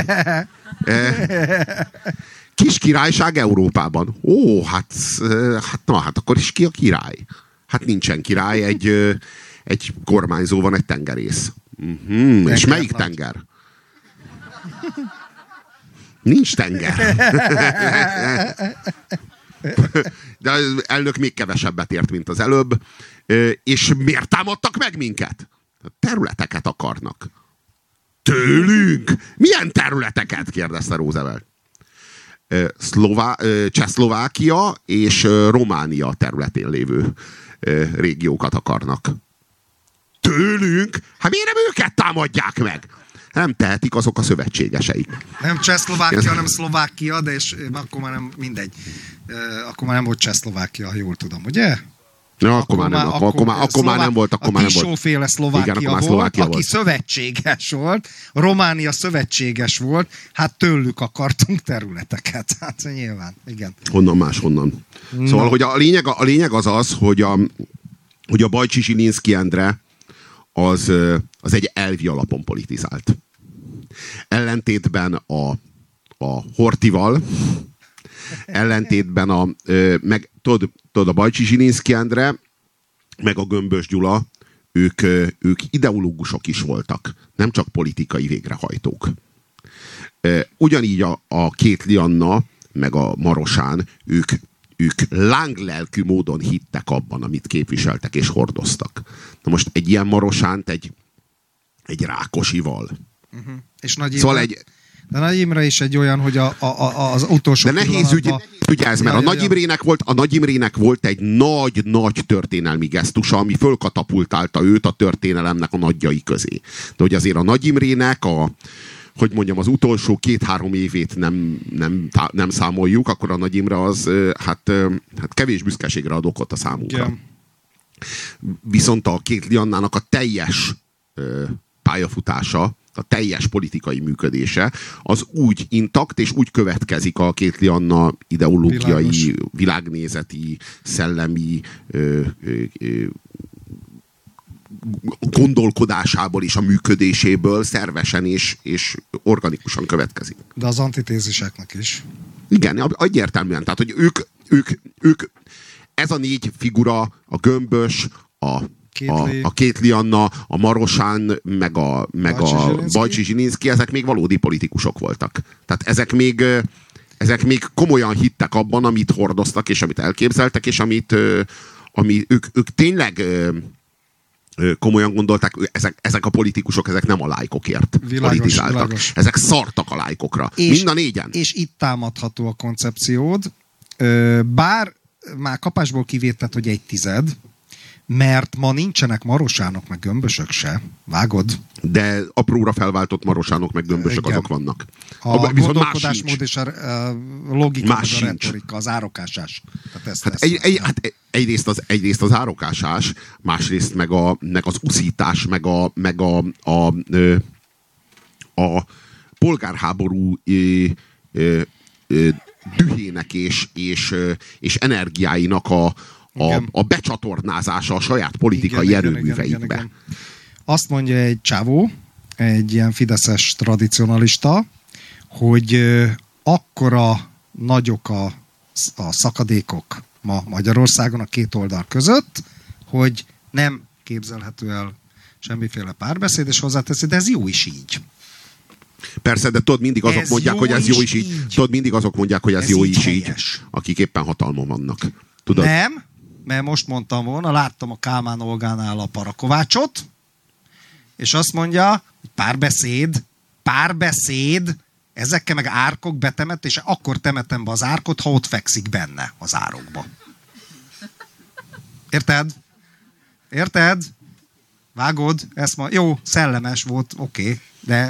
Kis királyság Európában. Ó, hát akkor is ki a király? Hát nincsen király, egy kormányzó van, egy tengerész. És melyik tenger? Nincs tenger. De az elnök még kevesebbet ért, mint az előbb. És miért támadtak meg minket? Területeket akarnak. Tőlünk? Milyen területeket? Kérdezte Roosevelt. Csehszlovákia és Románia területén lévő régiókat akarnak. Tőlünk? Hát miért nem őket támadják meg? Nem tehetik, azok a szövetségeseik. Nem Csehszlovákia, hanem Szlovákia, de és akkor már nem mindegy. Akkor már nem volt Csehszlovákia, ha jól tudom, ugye? Ja, akkor már nem volt. A Tisóféle Szlovákia volt, aki szövetséges volt, Románia szövetséges volt, hát tőlük akartunk területeket. Hát nyilván, igen. Honnan máshonnan. No. Szóval, hogy a lényeg az, hogy a Bajcsy-Zsilinszky Endre az egy elvi alapon politizált. Ellentétben a Horthyval, ellentétben meg tudod, a Bajcsy-Zsilinszky Endre, meg a Gömbös Gyula, ők ideológusok is voltak, nem csak politikai végrehajtók. Ugyanígy a Kétli Anna, meg a Marosán, ők lánglelkű módon hittek abban, amit képviseltek és hordoztak. Na most egy ilyen Marosánt egy Rákosival, És Nagy Imre, Szóval de Nagy Imre is egy olyan, hogy az utolsó de nehéz ügy ez, mert a Nagy Imrének volt egy nagy történelmi gesztusa, ami fölkatapultálta őt a történelemnek a nagyjai közé. De hogy azért a Nagy Imrének hogy mondjam, az utolsó 2-3 évét nem számoljuk, akkor a Nagy Imre az hát kevés büszkeségre ad okot a számunkra. Igen. Viszont a Kétli Annának a teljes pályafutása, a teljes politikai működése, az úgy intakt, és úgy következik a Kétli Anna ideológiai, világnézeti, szellemi gondolkodásából és a működéséből szervesen és organikusan következik. De az antitéziseknek is. Igen, egyértelműen. Tehát, hogy ők ez a 4 figura, a Gömbös, a Kétli Anna, a Marosán, meg a Bajcsi Zsilinszky, ezek még valódi politikusok voltak. Tehát ezek még komolyan hittek abban, amit hordoztak, és amit elképzeltek, és ami ők tényleg komolyan gondolták, ezek a politikusok, ezek nem a lájkokért politizáltak. Világos. Ezek szartak a lájkokra. Mind a 4-en. És itt támadható a koncepciód, bár már kapásból kivétett, hogy 1/10, mert ma nincsenek marosánok, meg gömbösök se. Vágod? De apróra felváltott marosánok, meg gömbösök, igen, azok vannak. A gondolkodásmód és a logika, a retorika, az árokásás. Egyrészt az árokásás, másrészt meg az uszítás, meg a polgárháború dühének és energiáinak a becsatornázása a saját politikai erőműveikbe. Igen. Azt mondja egy csávó, egy ilyen fideszes tradicionalista, hogy akkora nagyok a szakadékok ma Magyarországon a 2 oldal között, hogy nem képzelhető el semmiféle párbeszéd, és hozzáteszi, de ez jó is így. Persze, de tudod, mindig azok mondják, hogy ez jó is így. Tudod, mindig azok mondják, hogy ez jó is így, akik éppen hatalmon vannak. Tudod? Nem, mert most mondtam volna, láttam a Kálmán Olgánál a Parakovácsot, és azt mondja, hogy párbeszéd, ezekkel meg árkok betemet, és akkor temetem be az árkot, ha ott fekszik benne az árokba. Érted? Vágod? Jó, szellemes volt, oké, de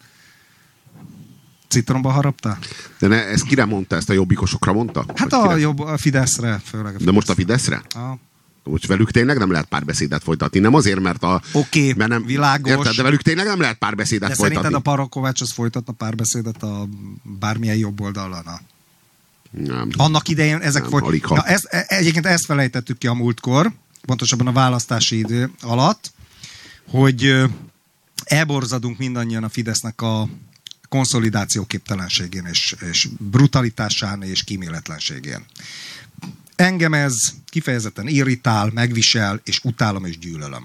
citromba haraptál? De ezt kire mondta? Ezt a jobbikosokra mondta? Hát a Fideszre, főleg. De most a Fideszre? Most velük tényleg nem lehet párbeszédet folytatni. Nem azért, mert nem, világos. Érted, de velük tényleg nem lehet párbeszédet folytatni. De szerinted a Parakovács az folytatna párbeszédet a bármilyen jobb oldallal? Nem. Annak idején ezek egyébként ezt felejtettük ki a múltkor, pontosabban a választási idő alatt, hogy elborzadunk mindannyian a Fidesznek a konszolidációképtelenségén és brutalitásán és kíméletlenségén. Engem ez kifejezetten irritál, megvisel, és utálom és gyűlölöm.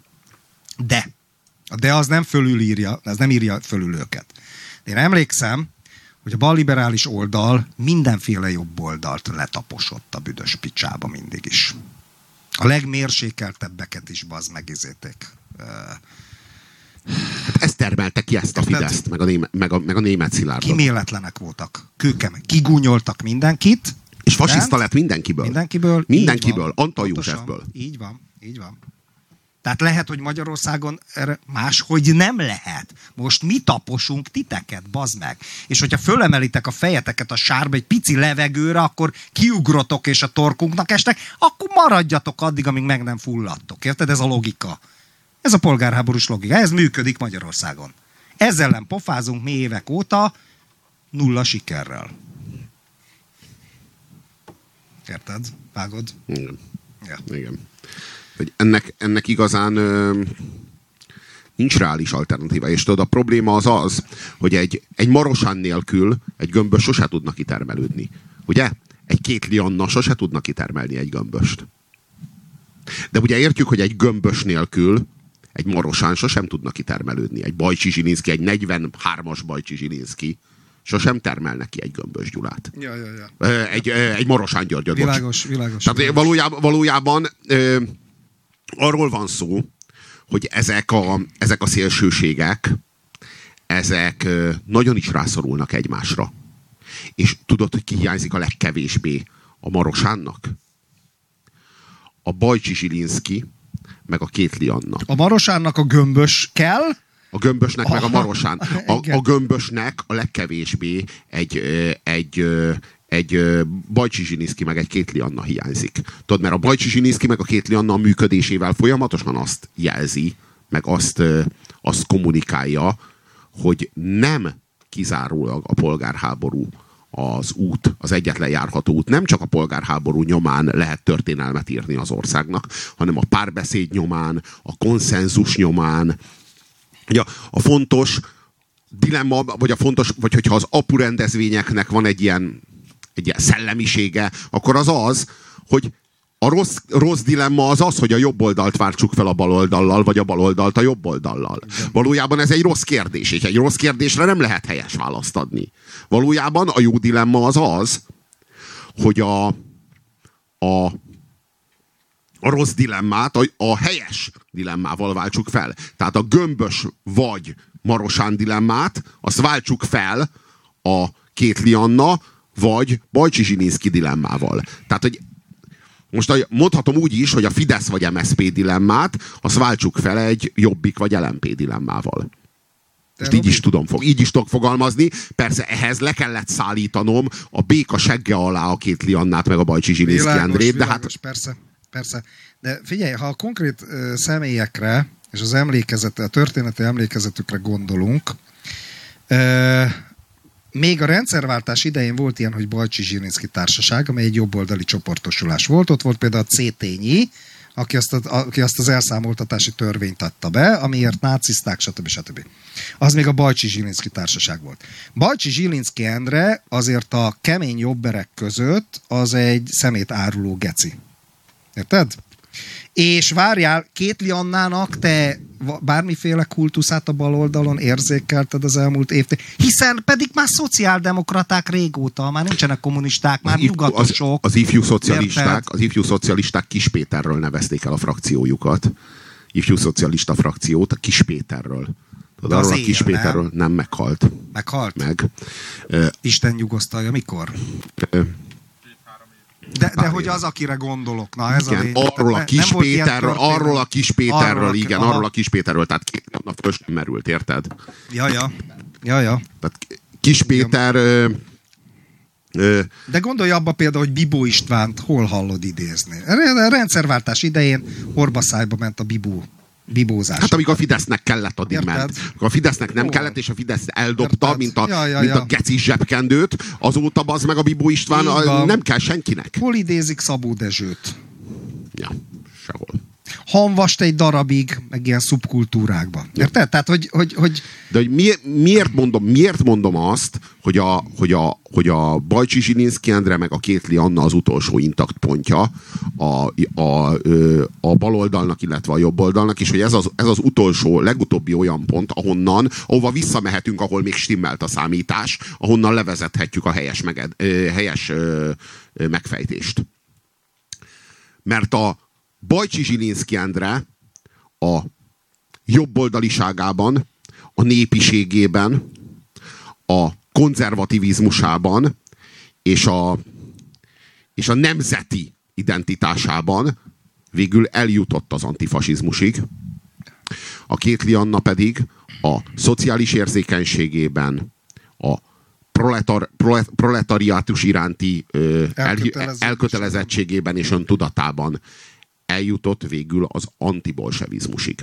De az nem fölülírja, az nem írja fölül őket. Én emlékszem, hogy a balliberális oldal mindenféle jobb oldalt letaposott a büdös picsába mindig is. A legmérsékeltebbeket is megizéték. Hát ezt termelte ki, ezt a Fideszt, meg a német Szilárdot. Kíméletlenek voltak. Kőkemény. Kigúnyoltak mindenkit. És fasiszta lett mindenkiből. Mindenkiből. Antal Józsefből. Így van. Tehát lehet, hogy Magyarországon máshogy nem lehet. Most mi taposunk titeket, bazd meg. És hogyha fölemelitek a fejeteket a sárba egy pici levegőre, akkor kiugrotok és a torkunknak estek, akkor maradjatok addig, amíg meg nem fulladtok. Érted? Ez a logika. Ez a polgárháborús logika. Ez működik Magyarországon. Ezzel ellen pofázunk mi évek óta, 0 sikerrel. Érted? Vágod? Igen. Ja. Igen. Hogy ennek igazán nincs reális alternatíva. És tudod, a probléma az, hogy egy Marosán nélkül egy gömbös sose tudnak kitermelődni. Ugye? Egy Kétli Anna sose tudnak kitermelni egy gömböst. De ugye értjük, hogy egy gömbös nélkül egy Marosán sosem tudnak kitermelődni. Egy Bajcsi Zsilinszky, egy 43-as Bajcsi Zsilinszky sosem termel neki egy Gömbös Gyulát. Ja. Egy Marosán Györgyöt. Világos. Tehát valójában arról van szó, hogy ezek a szélsőségek, ezek nagyon is rászorulnak egymásra. És tudod, hogy ki hiányzik a legkevésbé a Marosánnak? A Bajcsi Zsilinszky, meg a Kétli Anna. A Marosánnak a Gömbös kell? A Gömbösnek meg a Marosán. A Gömbösnek a legkevésbé egy Bajcsi Zsilinszky meg egy Kétli Anna hiányzik. Tudod, mert a Bajcsi Zsilinszky meg a Kétli Anna a működésével folyamatosan azt jelzi, meg azt kommunikálja, hogy nem kizárólag a polgárháború az út, az egyetlen járható út. Nem csak a polgárháború nyomán lehet történelmet írni az országnak, hanem a párbeszéd nyomán, a konszenzus nyomán. Ugye a fontos dilemma, vagy hogyha az apu rendezvényeknek van egy ilyen szellemisége, akkor az, hogy a rossz dilemma az, hogy a jobb oldalt váltsuk fel a bal oldallal, vagy a bal oldalt a jobb oldallal. Valójában ez egy rossz kérdés, és egy rossz kérdésre nem lehet helyes választ adni. Valójában a jó dilemma az, hogy a rossz dilemmát a helyes dilemmával váltsuk fel. Tehát a Gömbös vagy Marosán dilemmát, azt váltsuk fel a Kétli Anna vagy Bajcsi Zsilinszky dilemmával. Tehát, hogy most mondhatom úgy is, hogy a Fidesz vagy MSZP dilemmát, azt váltsuk fel egy Jobbik vagy LMP dilemmával. Most így is tudok fogalmazni. Persze ehhez le kellett szállítanom a béka segge alá a Kétli Annát, meg a Bajcsi Zsilinszky Endrét. De hát... Persze. De figyelj, ha a konkrét személyekre és az a történeti emlékezetükre gondolunk, még a rendszerváltás idején volt ilyen, hogy Bajcsi Zsilinszky Társaság, amely egy jobboldali csoportosulás volt. Ott volt például a Cétényi, aki azt az elszámoltatási törvényt adta be, amiért nácizták, stb. Az még a Bajcsi Zsilinszky Társaság volt. Bajcsi Zsilinszky Endre azért a kemény jobberek között az egy szemét áruló geci. Érted? És várjál, Kétli Annának te bármiféle kultuszát a bal oldalon érzékelted az elmúlt évtizedben, hiszen pedig már szociáldemokraták régóta, már nincsenek kommunisták, már nyugatosok. Az ifjú szocialisták Kis Péterről nevezték el a frakciójukat. Ifjú szocialista frakciót a Kis Péterről. Arról a Kis Péterről nem meghalt. Meghalt? Meg. Isten nyugosztalja, mikor? De hogy az, akire gondolok. Na, ez igen, arról a Kis Péterről, tehát föl sem merült, érted? Ja. Tehát Kis Péter... De gondolj abba például, hogy Bibó Istvánt hol hallod idézni. A rendszerváltás idején orbaszájba ment a bibózás. Hát amíg a Fidesznek kellett, addig ment. A Fidesznek nem kellett, és a Fidesz eldobta, mint a geci zsebkendőt, azóta az meg a Bibó István nem kell senkinek. Hol idézik Szabó Dezsőt? Ja, sehol. Hanvast egy darabig, meg ilyen szubkultúrákba. Érted? Tehát, hogy... De hogy miért mondom azt, hogy a Bajcsi Zsilinszky Endre meg a Kétli Anna az utolsó intakt pontja a baloldalnak, illetve a jobboldalnak, és hogy ez az utolsó, legutóbbi olyan pont, ahova visszamehetünk, ahol még stimmelt a számítás, ahonnan levezethetjük a helyes megfejtést. Mert a Bajcsi Zsilinszky Endre a jobboldaliságában, a népiségében, a konzervativizmusában és a nemzeti identitásában végül eljutott az antifasizmusig. A Kétli Anna pedig a szociális érzékenységében, a proletariátus iránti elkötelezettségében és öntudatában eljutott végül az antibolsevizmusig.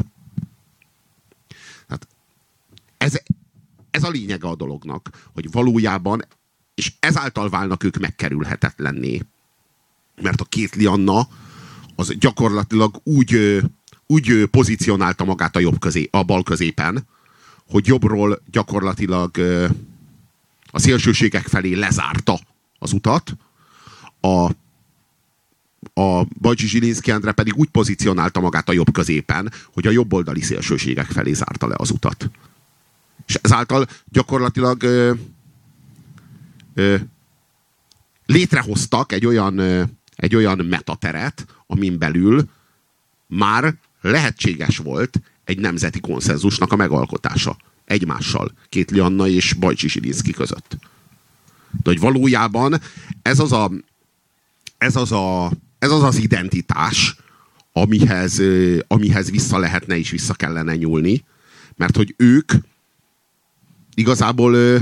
Hát ez a lényege a dolognak, hogy valójában, és ezáltal válnak ők megkerülhetetlenné. Mert a Kétli Anna az gyakorlatilag úgy pozícionálta magát a bal középen, hogy jobbról gyakorlatilag a szélsőségek felé lezárta az utat, a Bajcsi Zsilinszky Endre pedig úgy pozícionálta magát a jobb középen, hogy a jobboldali szélsőségek felé zárta le az utat. És ezáltal gyakorlatilag létrehoztak egy olyan metateret, amin belül már lehetséges volt egy nemzeti konszenzusnak a megalkotása. egymással. Kétli Anna és Bajcsi Zsilinszky között. De hogy valójában ez az az identitás, amihez vissza lehetne és vissza kellene nyúlni, mert hogy ők igazából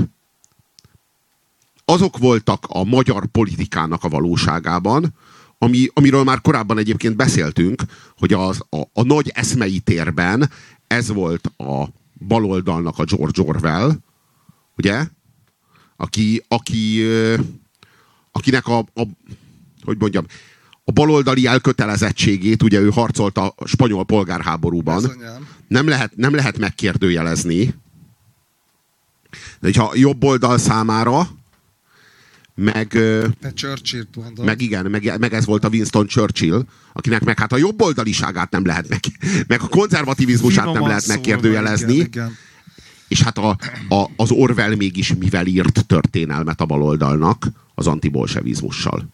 azok voltak a magyar politikának a valóságában, amiről már korábban egyébként beszéltünk, hogy a nagy eszmei térben ez volt a baloldalnak a George Orwell, ugye? Akinek hogy mondjam, a baloldali elkötelezettségét, ugye ő harcolt a spanyol polgárháborúban, nem lehet megkérdőjelezni. De hogyha jobb oldal számára, meg igen, meg ez volt a Winston Churchill, akinek meg hát a jobboldaliságát nem lehet meg a konzervativizmusát nem lehet megkérdőjelezni. Igen. És hát az Orwell mégis mivel írt történelmet a baloldalnak? Az antibolsevizmussal.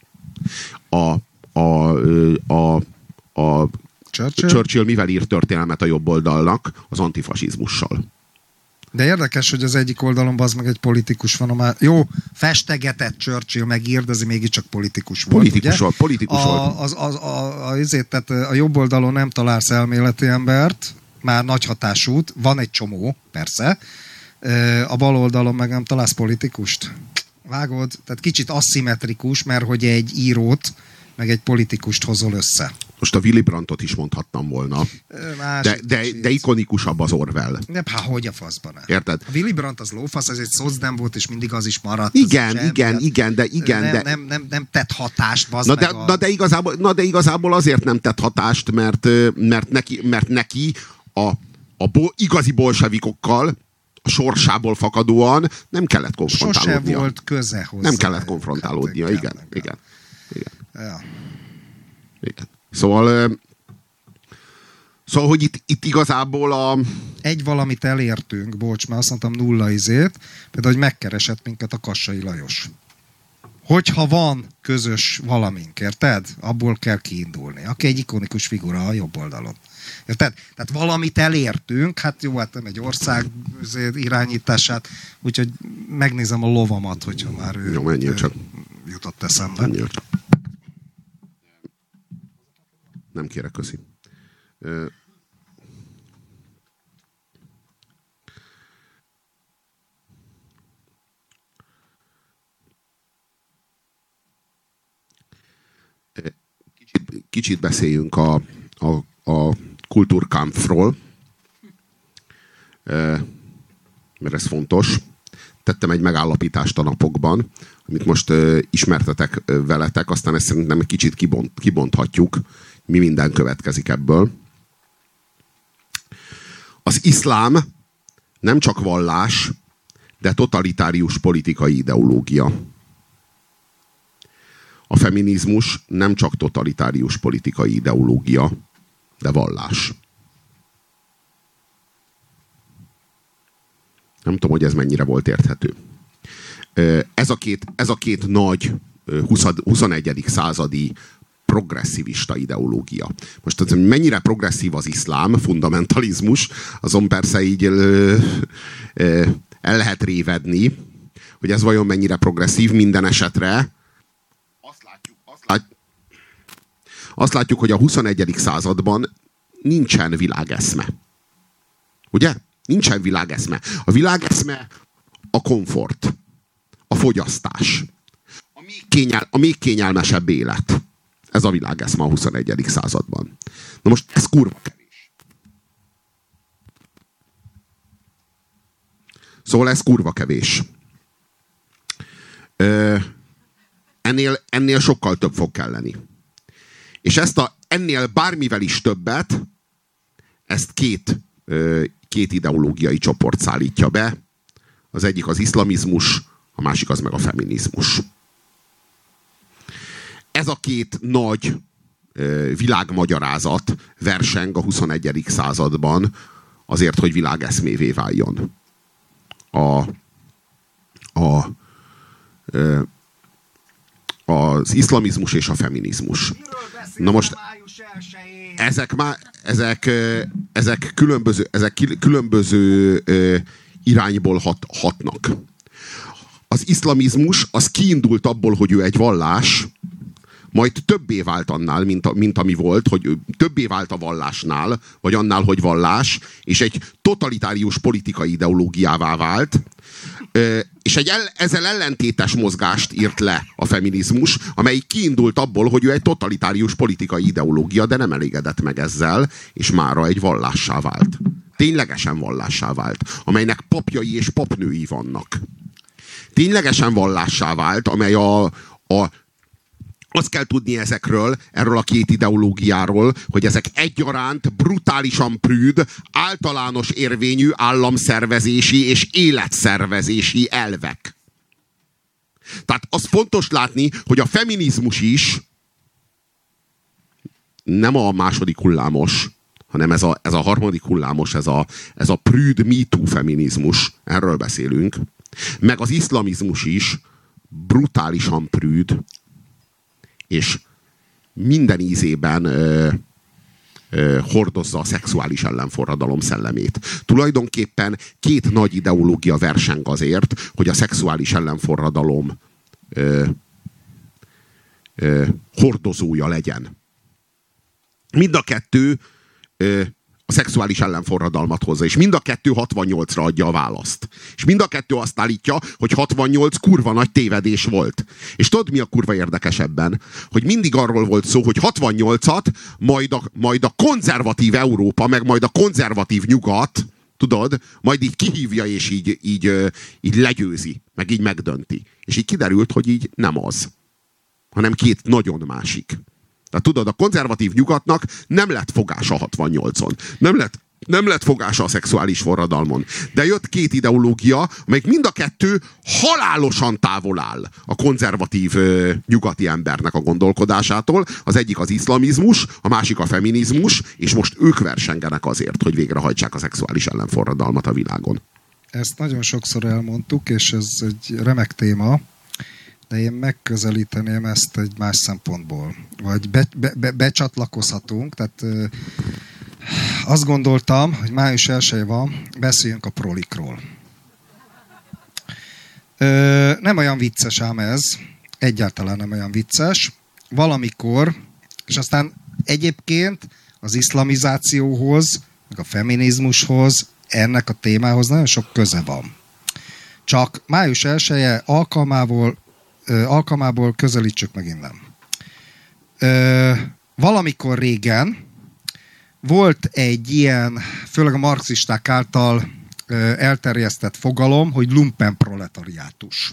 A Churchill mivel írt történelmet a jobboldalnak? Az antifasizmussal. De érdekes, hogy az egyik oldalon az meg egy politikus van, már jó, festegetett Churchill megír, de azért mégiscsak politikus volt. Politikus volt. Tehát a jobb oldalon nem találsz elméleti embert, már nagy hatásút, van egy csomó, persze, a bal oldalon meg nem találsz politikust. Vágod? Tehát kicsit aszimmetrikus, mert hogy egy írót, meg egy politikust hozol össze. Most a Willy Brandtot is mondhattam volna. De ikonikusabb az Orwell. Hogy a faszban? Érted? A Willy Brandt az lófasz, ez egy szocdem volt, és mindig az is maradt. Igen, de nem tett hatást, de igazából azért nem tett hatást, mert neki igazi bolsevikokkal a sorsából fakadóan nem kellett konfrontálódnia. Sose volt köze hozzá. Nem kellett konfrontálódnia, igen. Ja. Igen. Szóval, hogy itt igazából egy valamit elértünk, bocs, mert azt mondtam nulla izét, például, hogy megkeresett minket a Kassai Lajos. Hogyha van közös valamink, érted? Abból kell kiindulni. Aki egy ikonikus figura a jobb oldalon. Érted? Tehát valamit elértünk, hát jó, hát nem egy ország irányítását, úgyhogy megnézem a lovamat, hogyha már ő jutott eszembe. Nem kérek, köszi. Kicsit beszéljünk a Kulturkampfról, mert ez fontos. Tettem egy megállapítást a napokban, amit most ismertetek veletek, aztán ezt szerintem egy kicsit kibonthatjuk, mi minden következik ebből. Az iszlám nem csak vallás, de totalitárius politikai ideológia. A feminizmus nem csak totalitárius politikai ideológia, de vallás. Nem tudom, hogy ez mennyire volt érthető. Ez a két nagy 21. századi progresszivista ideológia. Most az, mennyire progresszív az iszlám, fundamentalizmus, azon persze így el lehet révedni, hogy ez vajon mennyire progresszív minden esetre. Azt látjuk, hogy a 21. században nincsen világeszme. Ugye? Nincsen világeszme. A világeszme a komfort, a fogyasztás, a még kényelmesebb élet. Ez a világeszme a 21. században. Na most ez kurva kevés. Szóval ez kurva kevés. Ennél sokkal több fog kelleni. És ennél bármivel is többet, ezt két ideológiai csoport szállítja be. Az egyik az iszlamizmus, a másik az meg a feminizmus. Ez a két nagy világmagyarázat verseng a 21. században azért, hogy világeszmévé váljon. Az iszlamizmus és a feminizmus. Na most ezek különböző irányból hatnak. Az iszlamizmus az kiindult abból, hogy ő egy vallás, majd többé vált annál, mint ami volt, hogy többé vált a vallásnál, vagy annál, hogy vallás, és egy totalitárius politikai ideológiává vált, és ezzel ellentétes mozgást írt le a feminizmus, amely kiindult abból, hogy ő egy totalitárius politikai ideológia, de nem elégedett meg ezzel, és mára egy vallássá vált. Ténylegesen vallássá vált, amelynek papjai és papnői vannak. Ténylegesen vallássá vált, amely azt kell tudni erről a két ideológiáról, hogy ezek egyaránt brutálisan prűd, általános érvényű államszervezési és életszervezési elvek. Tehát az fontos látni, hogy a feminizmus is nem a második hullámos, hanem ez a harmadik hullámos, ez a prűd MeToo feminizmus, erről beszélünk, meg az iszlamizmus is brutálisan prűd, és minden ízében hordozza a szexuális ellenforradalom szellemét. Tulajdonképpen két nagy ideológia verseng azért, hogy a szexuális ellenforradalom hordozója legyen. Mind a kettő a szexuális ellenforradalmat hozza, és mind a kettő 68-ra adja a választ. És mind a kettő azt állítja, hogy 68 kurva nagy tévedés volt. És tudod, mi a kurva érdekesebben? Hogy mindig arról volt szó, hogy 68-at majd a konzervatív Európa, meg majd a konzervatív nyugat, tudod, majd így kihívja, és így legyőzi, meg így megdönti. És így kiderült, hogy így nem az, hanem két nagyon másik. Tehát tudod, a konzervatív nyugatnak nem lett fogása 68-on. Nem lett fogása a szexuális forradalmon. De jött két ideológia, amelyik mind a kettő halálosan távol áll a konzervatív nyugati embernek a gondolkodásától. Az egyik az iszlamizmus, a másik a feminizmus, és most ők versengenek azért, hogy végrehajtsák a szexuális ellenforradalmat a világon. Ezt nagyon sokszor elmondtuk, és ez egy remek téma, de én megközelíteném ezt egy más szempontból. Vagy becsatlakozhatunk, tehát azt gondoltam, hogy május 1 van, beszéljünk a prolikról. Nem olyan vicces ám ez, egyáltalán nem olyan vicces. Valamikor, és aztán egyébként az iszlamizációhoz, meg a feminizmushoz, ennek a témához nagyon sok köze van. Csak május 1 alkalmából közelítsük meg innen. Valamikor régen volt egy ilyen, főleg a marxisták által elterjesztett fogalom, hogy lumpenproletariátus.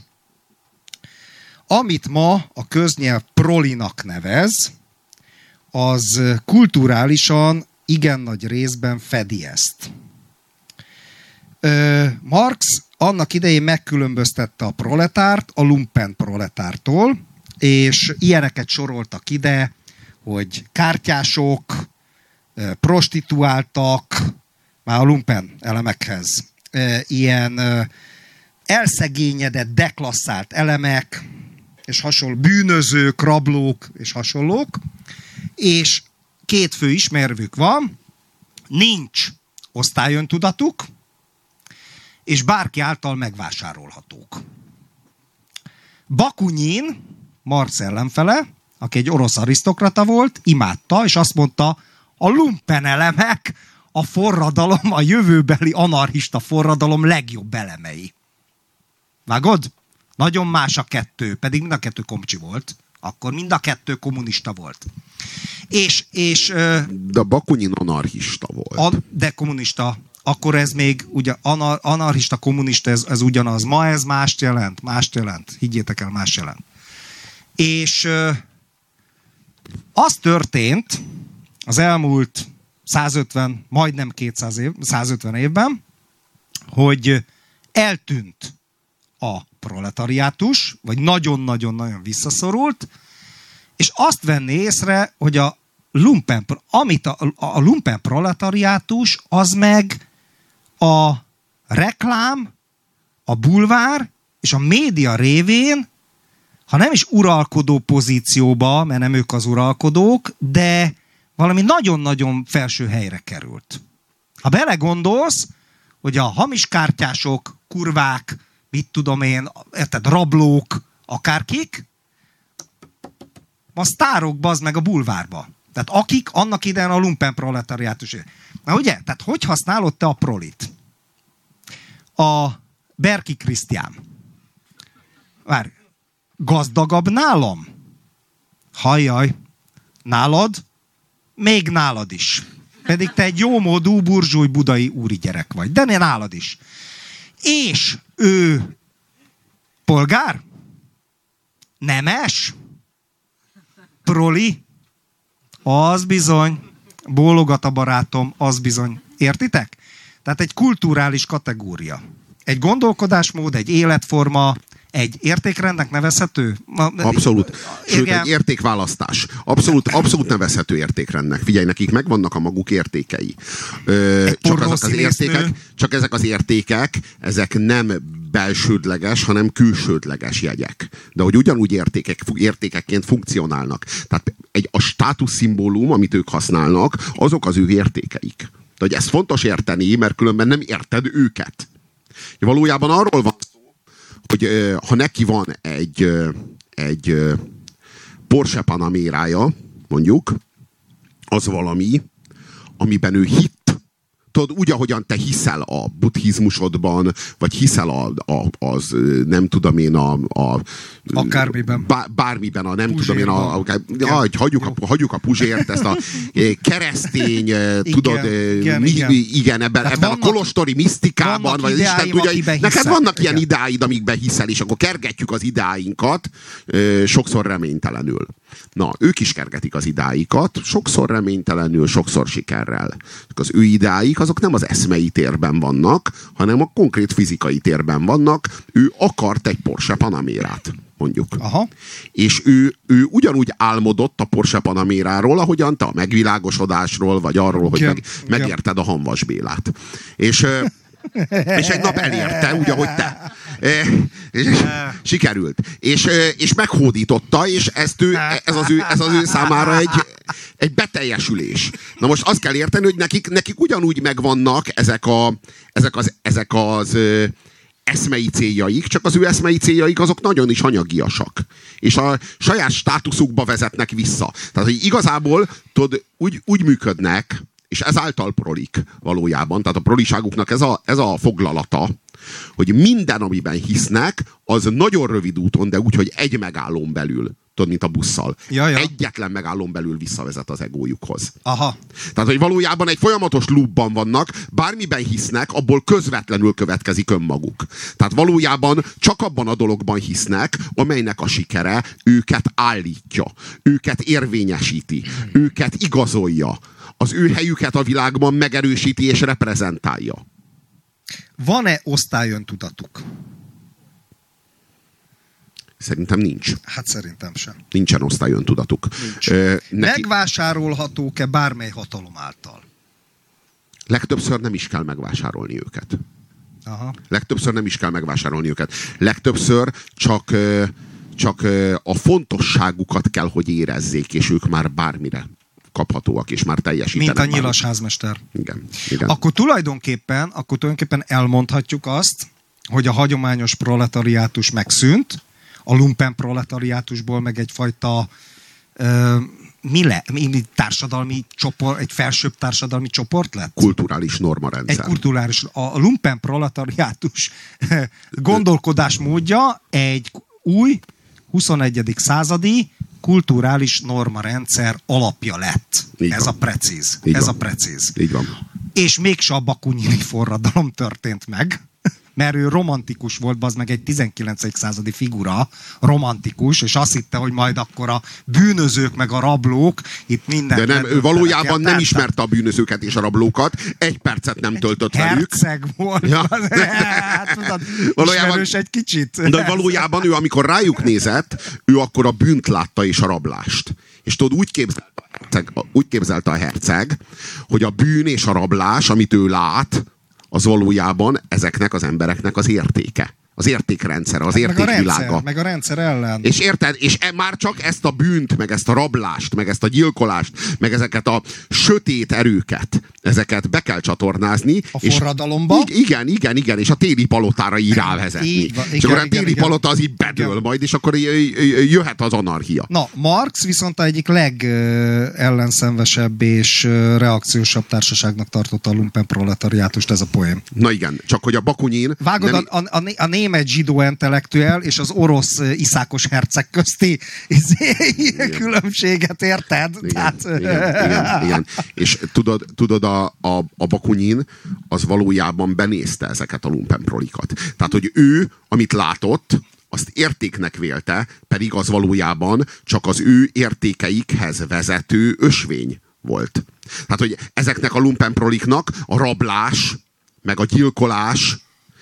Amit ma a köznyelv prolinak nevez, az kulturálisan igen nagy részben fedi ezt. Marx annak idején megkülönböztette a proletárt a lumpenproletártól, és ilyeneket soroltak ide, hogy kártyások, prostituáltak, már a lumpen elemekhez, ilyen elszegényedett, deklasszált elemek, és hasonló bűnözők, rablók, és hasonlók, és két fő ismervük van, nincs osztályöntudatuk, és bárki által megvásárolhatók. Bakunin, Marx ellenfele, aki egy orosz arisztokrata volt, imádta, és azt mondta, a lumpenelemek a forradalom, a jövőbeli anarchista forradalom legjobb elemei. Vágod? Nagyon más a kettő, pedig mind a kettő komcsi volt. Akkor mind a kettő kommunista volt. De Bakunin anarchista volt. De kommunista. Akkor ez még, ugye anarchista, kommunista, ez ugyanaz. Ma ez mást jelent. Higgyétek el, más jelent. És az történt az elmúlt 150, majdnem 200 év, 150 évben, hogy eltűnt a proletariátus, vagy nagyon-nagyon-nagyon visszaszorult, és azt venni észre, hogy a lumpen proletariátus az meg a reklám, a bulvár és a média révén, ha nem is uralkodó pozícióba, mert nem ők az uralkodók, de valami nagyon-nagyon felső helyre került. Ha belegondolsz, hogy a hamis kártyások, kurvák, mit tudom én, érted, rablók, akárkik, a sztárok, bazd meg a bulvárba. Tehát akik annak idején a lumpenproletariátus. Na ugye? Tehát hogy használod te a prolit? A Berki Krisztián. Várj. Gazdagabb nálam? Hajjaj. Nálad? Még nálad is. Pedig te egy jómódú, burzsúj budai úri gyerek vagy. De nálad is. És ő polgár? Nemes? Proli? Az bizony. Bólogat a barátom, az bizony. Értitek? Tehát egy kulturális kategória. Egy gondolkodásmód, egy életforma, egy értékrendnek nevezhető? Abszolút. Sőt, egy értékválasztás. Abszolút nevezhető értékrendnek. Figyelj, nekik megvannak a maguk értékei. Csak ezek az értékek, ezek nem belsődleges, hanem külsődleges jegyek. De hogy ugyanúgy értékekként funkcionálnak. Tehát a státuszszimbólum, amit ők használnak, azok az ő értékeik. De hogy ezt fontos érteni, mert különben nem érted őket. Valójában arról van szó, hogy ha neki van egy Porsche Panamérája, mondjuk, az valami, amiben ő hitt. Tudod, úgy, ahogyan te hiszel a buddhizmusodban, vagy hiszel az nem tudom én akármiben. Bármiben, nem Puzsérban. Tudom én hagyjuk a Puzsért, ezt a keresztény, tudod, igen, ebben a kolostori misztikában, vagy Isten tudja, neked vannak ilyen idáid, amikben hiszel, és akkor kergetjük az idáinkat, sokszor reménytelenül. Na, ők is kergetik az idáikat, sokszor reménytelenül, sokszor sikerrel. Az ő idáik azok nem az eszmei térben vannak, hanem a konkrét fizikai térben vannak. Ő akart egy Porsche Panamérát, mondjuk. Aha. És ő ugyanúgy álmodott a Porsche Panaméráról, ahogyan te a megvilágosodásról, vagy arról, hogy megérted a Hamvas Bélát. És egy nap elérte, úgy, ahogy te. Sikerült. És meghódította, és ez az ő számára egy beteljesülés. Na most azt kell érteni, hogy nekik ugyanúgy megvannak ezek az eszmei céljaik, csak az ő eszmei céljaik azok nagyon is anyagiasak. És a saját státuszukba vezetnek vissza. Tehát, hogy igazából tudod, úgy működnek, és ezáltal prolik valójában, tehát a proliságuknak ez a foglalata, hogy minden, amiben hisznek, az nagyon rövid úton, de úgy, hogy egy megállón belül, tudod, mint a busszal. Ja. Egyetlen megállón belül visszavezet az egójukhoz. Aha. Tehát, hogy valójában egy folyamatos loopban vannak, bármiben hisznek, abból közvetlenül következik önmaguk. Tehát valójában csak abban a dologban hisznek, amelynek a sikere őket állítja, őket érvényesíti, őket igazolja. Az ő helyüket a világban megerősíti és reprezentálja. Van-e osztályöntudatuk? Szerintem nincs. Hát szerintem sem. Nincsen osztályöntudatuk. Nincs. Megvásárolhatók-e bármely hatalom által? Legtöbbször nem is kell megvásárolni őket. Aha. Legtöbbször nem is kell megvásárolni őket. Legtöbbször csak a fontosságukat kell, hogy érezzék, és ők már bármire kaphatóak, és már teljesítenek. Mint a nyilas házmester. Igen. Akkor tulajdonképpen elmondhatjuk azt, hogy a hagyományos proletariátus megszűnt, a lumpen proletariátusból meg egyfajta társadalmi csoport, egy felsőbb társadalmi csoport lett? Kulturális normarendszer. A lumpen proletariátus gondolkodásmódja egy új 21. századi kulturális normarendszer alapja lett. Ez a precíz. Így van. És mégse a bakunyini forradalom történt meg, mert ő romantikus volt, az meg egy 19. századi figura, romantikus, és azt hitte, hogy majd akkor a bűnözők meg a rablók itt minden. De nem, ő valójában nem ismerte a bűnözőket és a rablókat, egy percet nem töltött velük. Herceg volt. Ja. Tudod, ismerős egy kicsit. De valójában ő, amikor rájuk nézett, ő akkor a bűnt látta és a rablást. És tudod, úgy képzelte a herceg, hogy a bűn és a rablás, amit ő lát, az valójában ezeknek az embereknek az értéke. az értékrendszere, az értékvilága. Meg a rendszer ellen. És érted? És már csak ezt a bűnt, meg ezt a rablást, meg ezt a gyilkolást, meg ezeket a sötét erőket, ezeket be kell csatornázni. A forradalomba? Igen, és a téli palotára így rávezetni. És akkor a téli palota az így bedől majd, és akkor jöhet az anarchia. Na, Marx viszont egyik legellenszenvesebb és reakciósabb társaságnak tartotta a lumpenproletariátust, ez a poém. Na igen, csak hogy a Bakunin... Vágod, a német zsidó intellektuel és az orosz iszákos herceg közti különbséget, érted? Igen. És tudod a Bakunin az valójában benézte ezeket a lumpenprolikat. Tehát, hogy ő, amit látott, azt értéknek vélte, pedig az valójában csak az ő értékeikhez vezető ösvény volt. Tehát, hogy ezeknek a lumpenproliknak a rablás, meg a gyilkolás,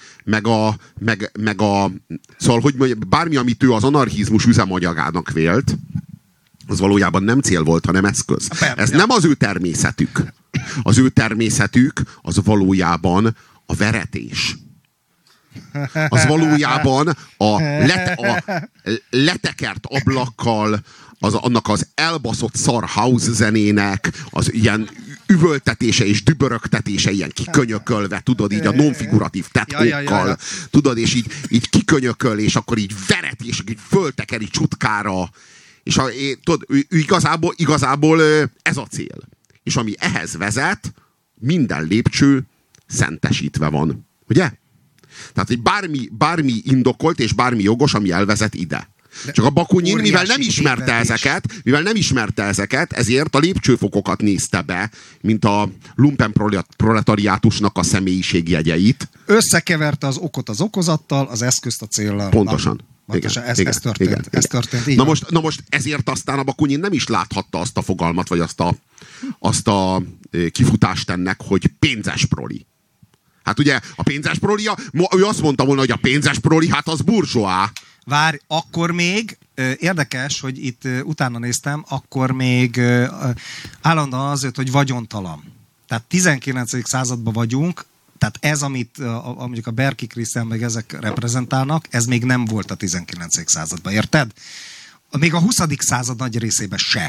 szóval, hogy mondjam, bármi, amit ő az anarchizmus üzemanyagának vélt, az valójában nem cél volt, hanem eszköz. Ez nem az ő természetük. Az ő természetük az valójában a veretés. Az valójában a letekert ablakkal, annak az elbaszott szar house zenének, az ilyen üvöltetése és dübörögtetése ilyen kikönyökölve, tudod, így a nonfiguratív tetkókkal, tudod, és így kikönyököl, és akkor így veret, és így föltekeri csutkára, és tudod, igazából ez a cél. És ami ehhez vezet, minden lépcső szentesítve van. Ugye? Tehát, hogy bármi indokolt és bármi jogos, ami elvezet ide. Csak a Bakunin, mivel nem ismerte ezeket, ezért a lépcsőfokokat nézte be, mint a lumpenproletariátusnak a személyiségjegyeit. Összekeverte az okot az okozattal, az eszközt a céllal. Pontosan. Ez történt. Na most ezért aztán a Bakunin nem is láthatta azt a fogalmat, vagy azt a kifutást ennek, hogy pénzes proli. Hát ugye a pénzes proli, ő azt mondta volna, hogy a pénzes proli, hát az burzsóá. Várj, akkor még, érdekes, hogy itt utána néztem, akkor még állandóan azért, hogy vagyontalan. Tehát 19. században vagyunk, tehát ez, amit mondjuk a Berki Krisztián meg ezek reprezentálnak, ez még nem volt a 19. században, érted? Még a 20. század nagy részében se.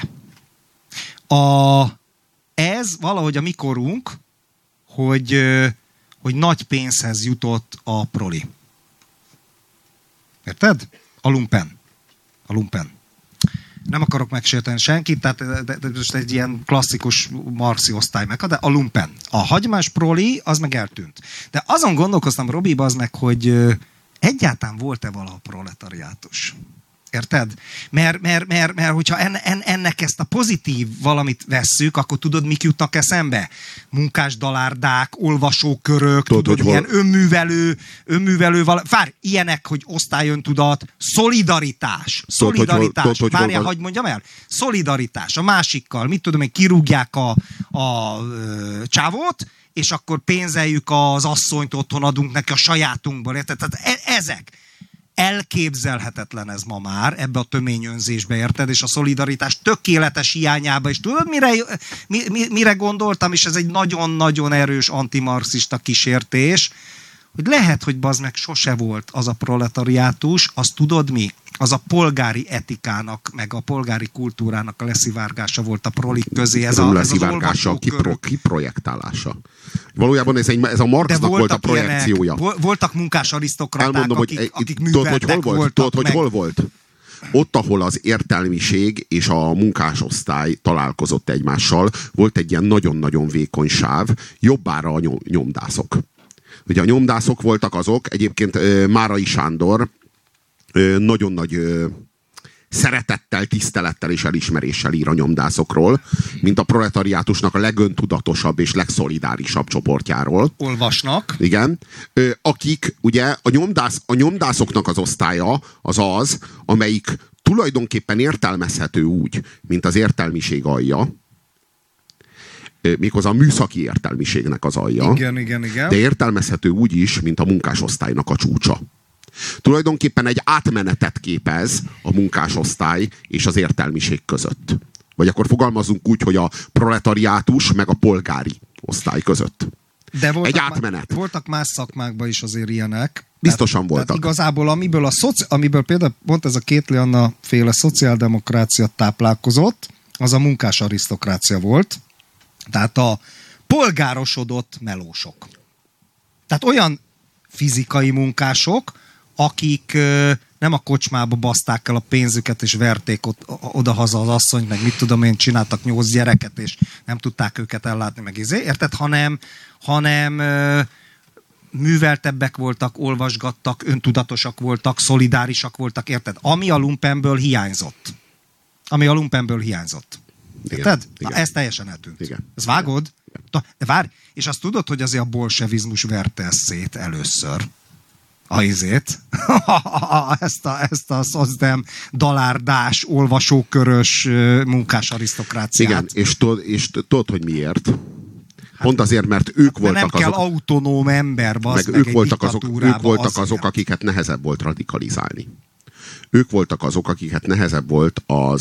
Ez valahogy a mi korunk, hogy nagy pénzhez jutott a proli. Érted? A lumpen. Nem akarok megsérteni senkit, tehát de most egy ilyen klasszikus marxi osztály meg, de a lumpen. A hagyományos proli, az meg eltűnt. De azon gondolkoztam, Robi, az meg, hogy egyáltalán volt-e valaha proletariátus? Érted? Mert hogyha ennek ezt a pozitív valamit vesszük, akkor tudod, mik jutnak eszembe? Munkásdalárdák, olvasókörök, tudod ilyen önművelő ilyenek, hogy osztályöntudat, szolidaritás. Várjál, hagyj mondjam el. Szolidaritás a másikkal. Mit tudom én, kirúgják a csávót, és akkor pénzeljük az asszonyt, otthon adunk neki a sajátunkból. Érted? Tehát ezek. Elképzelhetetlen ez ma már, ebbe a töményönzésbe, érted? És a szolidaritás tökéletes hiányába. És tudod, mire gondoltam? És ez egy nagyon-nagyon erős antimarxista kísértés, hogy lehet, hogy bazd meg sose volt az a proletariátus, az tudod mi? Az a polgári etikának, meg a polgári kultúrának a leszivárgása volt a prolik közé. Ez az olvasókörök. Kiprojektálása. Valójában ez a Marxnak volt a projekciója. Voltak munkás arisztokraták, elmondom, akik műveltek voltak. Tudod, hogy hol volt? Ott, ahol az értelmiség és a munkásosztály találkozott egymással, volt egy ilyen nagyon-nagyon vékony sáv, jobbára a nyomdászok. Ugye a nyomdászok voltak azok, egyébként Márai Sándor nagyon nagy szeretettel, tisztelettel és elismeréssel ír a nyomdászokról, mint a proletariátusnak a legöntudatosabb és legszolidárisabb csoportjáról. Olvasnak. Igen. Akik, ugye, a nyomdászoknak az osztálya az, amelyik tulajdonképpen értelmezhető úgy, mint az értelmiség alja, méghozzá a műszaki értelmiségnek az alja. Igen. De értelmezhető úgy is, mint a munkásosztálynak a csúcsa. Tulajdonképpen egy átmenetet képez a munkásosztály és az értelmiség között. Vagy akkor fogalmazunk úgy, hogy a proletariátus meg a polgári osztály között. De egy átmenet. Voltak más szakmákban is azért ilyenek. Biztosan voltak. Tehát igazából amiből például pont ez a Kétli Anna féle szociáldemokrácia táplálkozott, az a munkás arisztokrácia volt. Tehát a polgárosodott melósok. Tehát olyan fizikai munkások, akik nem a kocsmába baszták el a pénzüket, és verték odahaza az asszonyt, meg mit tudom én, csináltak 8 gyereket, és nem tudták őket ellátni, meg érted? Hanem műveltebbek voltak, olvasgattak, öntudatosak voltak, szolidárisak voltak, érted? Ami a lumpenből hiányzott. Érted? Na, ez teljesen eltűnt. Igen. Ez vágod? De várj, és azt tudod, hogy azért a bolsevizmus verte ezt szét először. Ezt a szozdem dalárdás, olvasókörös munkás arisztokráciát. Igen, és tudod, hogy miért? Pont azért, mert ők voltak nem kell autonóm ember, ők voltak azok, akiket nehezebb volt radikalizálni. Ők voltak azok, akiket nehezebb volt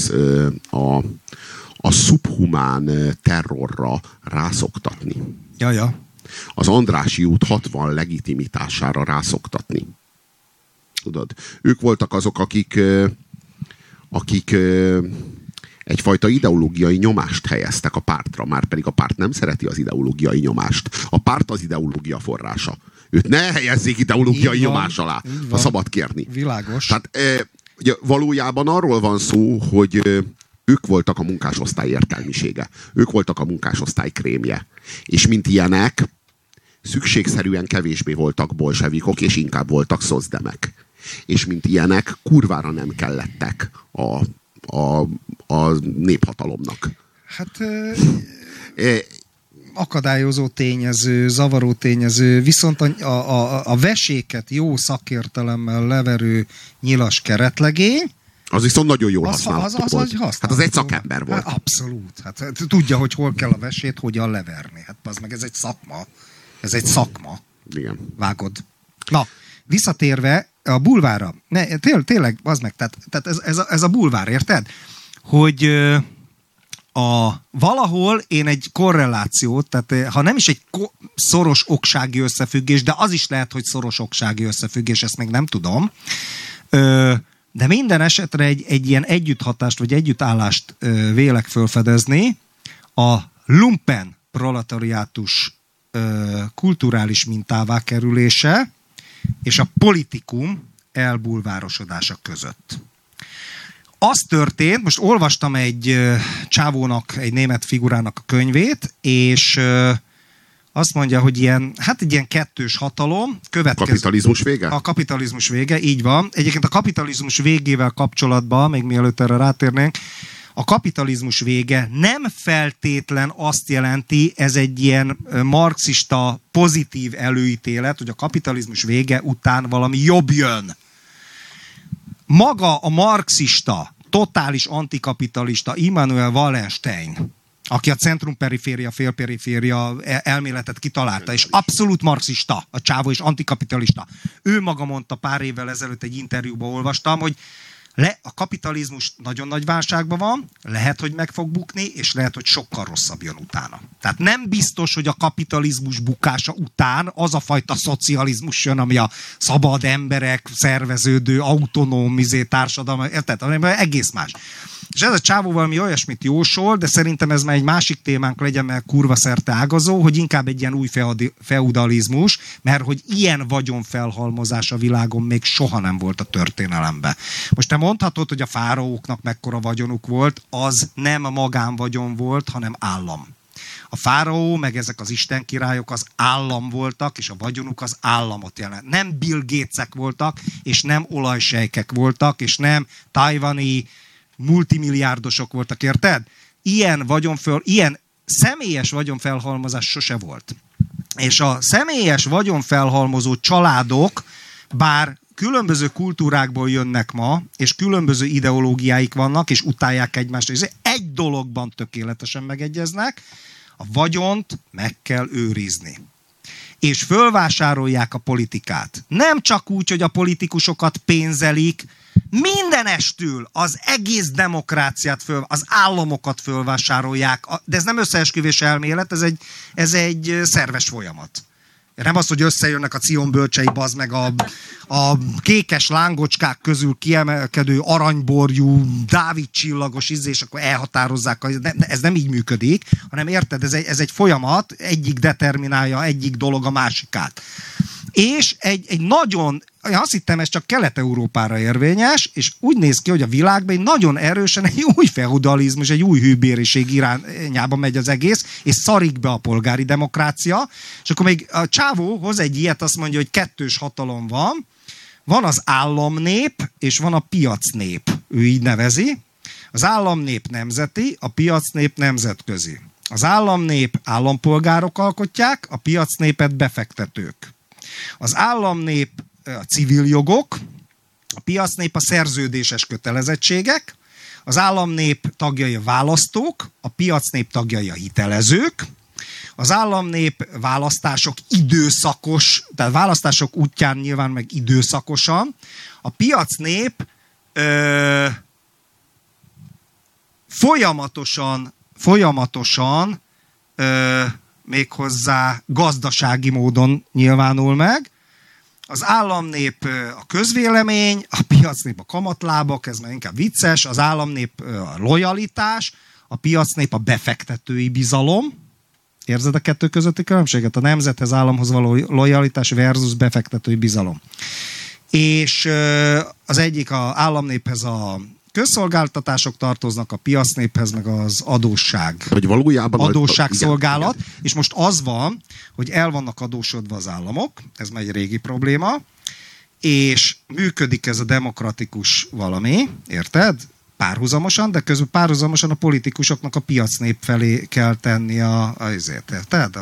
a szubhumán terrorra rászoktatni. Ja. Az Andrássy út 60 legitimitására rászoktatni. Tudod? Ők voltak azok, akik egyfajta ideológiai nyomást helyeztek a pártra, már pedig a párt nem szereti az ideológiai nyomást. A párt az ideológia forrása. Őt ne helyezzék ideológiai nyomás alá, ha szabad kérni. Világos. Tehát ugye, valójában arról van szó, hogy ők voltak a munkásosztály értelmisége. Ők voltak a munkásosztály krémje. És mint ilyenek, szükségszerűen kevésbé voltak bolsevikok, és inkább voltak szozdemek. És mint ilyenek, kurvára nem kellettek a néphatalomnak. Hát akadályozó tényező, zavaró tényező, viszont a veséket jó szakértelemmel leverő nyilas keretlegény, az viszont nagyon jól használható volt. Hát az egy szakember volt. Hát abszolút. Hát tudja, hogy hol kell a vesét, hogyan leverni. Hát az meg ez egy szakma. Ez egy szakma. Igen. Vágod. Na, visszatérve a bulvárra. Tényleg, az meg, tehát ez a bulvár, érted? Hogy valahol én egy korrelációt, tehát ha nem is egy szoros oksági összefüggés, de az is lehet, hogy szoros oksági összefüggés, ezt még nem tudom. De minden esetre egy ilyen együtthatást, vagy együttállást vélek felfedezni a lumpen proletariátus kulturális mintává kerülése és a politikum elbulvárosodása között. Az történt, most olvastam egy csávónak, egy német figurának a könyvét, és azt mondja, hogy egy ilyen kettős hatalom. Kapitalizmus vége? A kapitalizmus vége, így van. Egyébként a kapitalizmus végével kapcsolatban, még mielőtt erre rátérnénk, a kapitalizmus vége nem feltétlen azt jelenti, ez egy ilyen marxista pozitív előítélet, hogy a kapitalizmus vége után valami jobb jön. Maga a marxista, totális antikapitalista Immanuel Wallenstein, aki a centrum-periféria, félperiféria elméletet kitalálta, és abszolút marxista, a csávó és antikapitalista. Ő maga mondta pár évvel ezelőtt, egy interjúban olvastam, hogy a kapitalizmus nagyon nagy válságban van, lehet, hogy meg fog bukni, és lehet, hogy sokkal rosszabb jön utána. Tehát nem biztos, hogy a kapitalizmus bukása után az a fajta szocializmus jön, ami a szabad emberek, szerveződő, autonóm társadalom, érted? Egész más. És ez a csávó valami olyasmit jósol, de szerintem ez már egy másik témánk legyen, mert kurva szerte ágazó, hogy inkább egy ilyen új feudalizmus, mert hogy ilyen vagyonfelhalmozás a világon még soha nem volt a történelemben. Most te mondhatod, hogy a fáraóknak mekkora vagyonuk volt, az nem magánvagyon volt, hanem állam. A fáraó, meg ezek az istenkirályok az állam voltak, és a vagyonuk az államot jelent. Nem Bill Gatesek voltak, és nem olajsejkek voltak, és nem tajvani multimilliárdosok voltak, érted? Ilyen személyes vagyonfelhalmozás sose volt. És a személyes vagyonfelhalmozó családok, bár különböző kultúrákból jönnek ma, és különböző ideológiáik vannak, és utálják egymást, és egy dologban tökéletesen megegyeznek, a vagyont meg kell őrizni. és fölvásárolják a politikát. Nem csak úgy, hogy a politikusokat pénzelik, mindenestül az egész demokráciát, az államokat fölvásárolják, de ez nem összeesküvés elmélet, ez egy szerves folyamat. Nem az, hogy összejönnek a Cion bölcsei, bazd meg a kékes lángocskák közül kiemelkedő aranyborjú, Dávid csillagos és akkor elhatározzák. Ez nem így működik, hanem érted, ez egy folyamat, egyik determinálja egyik dolog a másikát. És egy nagyon, azt hittem, ez csak Kelet-Európára érvényes, és úgy néz ki, hogy a világban egy nagyon erősen egy új feudalizmus, egy új hűbériség irányába megy az egész, és szarik be a polgári demokrácia, és akkor még a csávó hoz egy ilyet, azt mondja, hogy kettős hatalom van, van az államnép, és van a piacnép. Ő így nevezi. Az államnép nemzeti, a piacnép nemzetközi. Az államnép állampolgárok alkotják, a piacnépet befektetők. Az államnép a civil jogok, a piacnép a szerződéses kötelezettségek, az államnép tagjai a választók, a piacnép tagjai a hitelezők, az államnép választások időszakos, tehát választások útján nyilván meg időszakosan, a piacnép folyamatosan méghozzá gazdasági módon nyilvánul meg. Az államnép a közvélemény, a piacnép a kamatlábak, ez már inkább vicces, az államnép a lojalitás, a piacnép a befektetői bizalom. Érzed a kettő közötti különbséget? A nemzethez, államhoz való lojalitás versus befektetői bizalom. És az egyik az államnéphez a közszolgáltatások tartoznak, a piacnéphez meg az adósság. Hogy valójában adósságszolgálat. Igen. És most az van, hogy el vannak adósodva az államok, ez már egy régi probléma, és működik ez a demokratikus valami, érted? Párhuzamosan, de közben párhuzamosan a politikusoknak a piacnép felé kell tenni érted?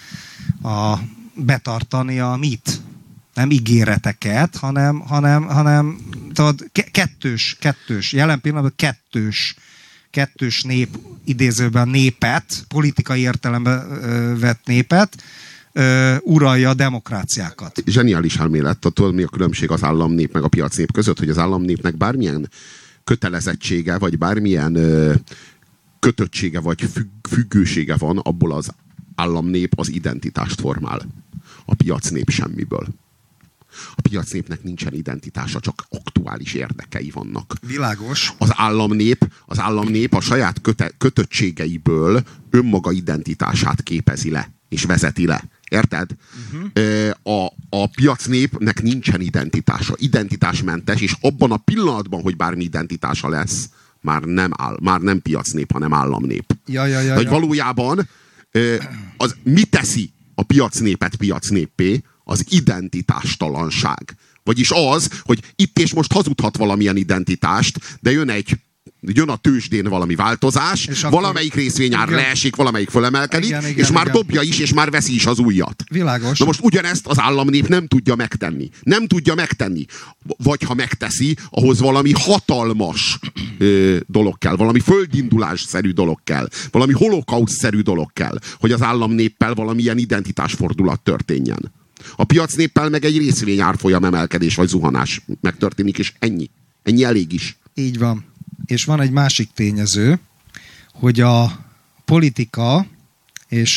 Betartani a mit? Nem ígéreteket, hanem tudod, kettős, jelen pillanatban kettős nép, idézőben népet, politikai értelemben vett népet, uralja a demokráciákat. Zseniális elmélet, tudod, mi a különbség az államnép meg a piacnép között, hogy az államnépnek bármilyen kötelezettsége, vagy bármilyen kötöttsége, vagy függősége van, abból az államnép az identitást formál. A piacnép semmiből. A piacnépnek nincsen identitása, csak aktuális érdekei vannak. Világos. Az államnép a saját kötöttségeiből önmaga identitását képezi le, és vezeti le. Érted? A piacnépnek nincsen identitása. Identitásmentes, és abban a pillanatban, hogy bármi identitása lesz, már nem piacnép, hanem államnép. Hogy valójában mi teszi a piacnépet piacnéppé? Az identitástalanság. Vagyis az, hogy itt és most hazudhat valamilyen identitást, de jön a tőzsdén valami változás, és valamelyik részvényár leesik, valamelyik fölemelkedik, és már dobja is, és már veszi is az újat. Világos. Na most ugyanezt az államnép nem tudja megtenni. Nem tudja megtenni. Vagy ha megteszi, ahhoz valami hatalmas dolog kell, valami földindulásszerű dolog kell, valami holokauszt-szerű dolog kell, hogy az államnéppel valamilyen identitásfordulat történjen. A piacnéppel meg egy részvény árfolyam emelkedés vagy zuhanás megtörténik, és ennyi. Ennyi elég is. Így van. És van egy másik tényező, hogy a politika és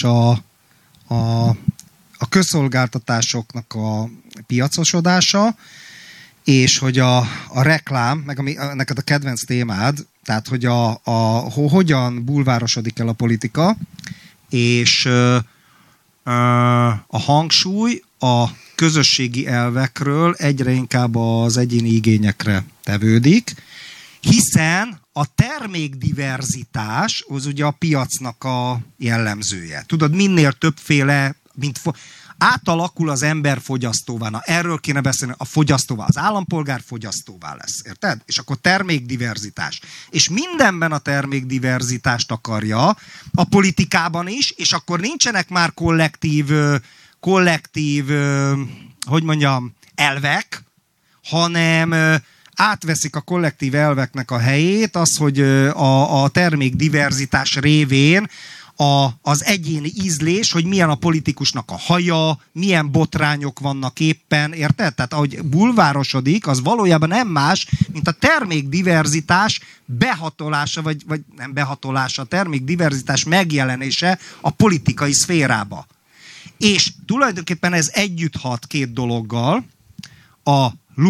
a közszolgáltatásoknak a piacosodása, és hogy a reklám, meg neked a kedvenc témád, tehát hogy hogyan bulvárosodik el a politika, és a hangsúly a közösségi elvekről egyre inkább az egyéni igényekre tevődik, hiszen a termékdiverzitás az ugye a piacnak a jellemzője. Tudod, minél többféle, átalakul az ember fogyasztóvá. Na, erről kéne beszélni, a fogyasztóvá. Az állampolgár fogyasztóvá lesz, érted? És akkor termékdiverzitás. És mindenben a termékdiverzitást akarja, a politikában is, és akkor nincsenek már kollektív hogy mondjam, elvek, hanem átveszik a kollektív elveknek a helyét, az, hogy a termékdiverzitás révén az egyéni ízlés, hogy milyen a politikusnak a haja, milyen botrányok vannak éppen, érted? Tehát ahogy bulvárosodik, az valójában nem más, mint a termékdiverzitás behatolása, vagy nem behatolása, a termékdiverzitás megjelenése a politikai szférába. És tulajdonképpen ez együtt hat két dologgal, a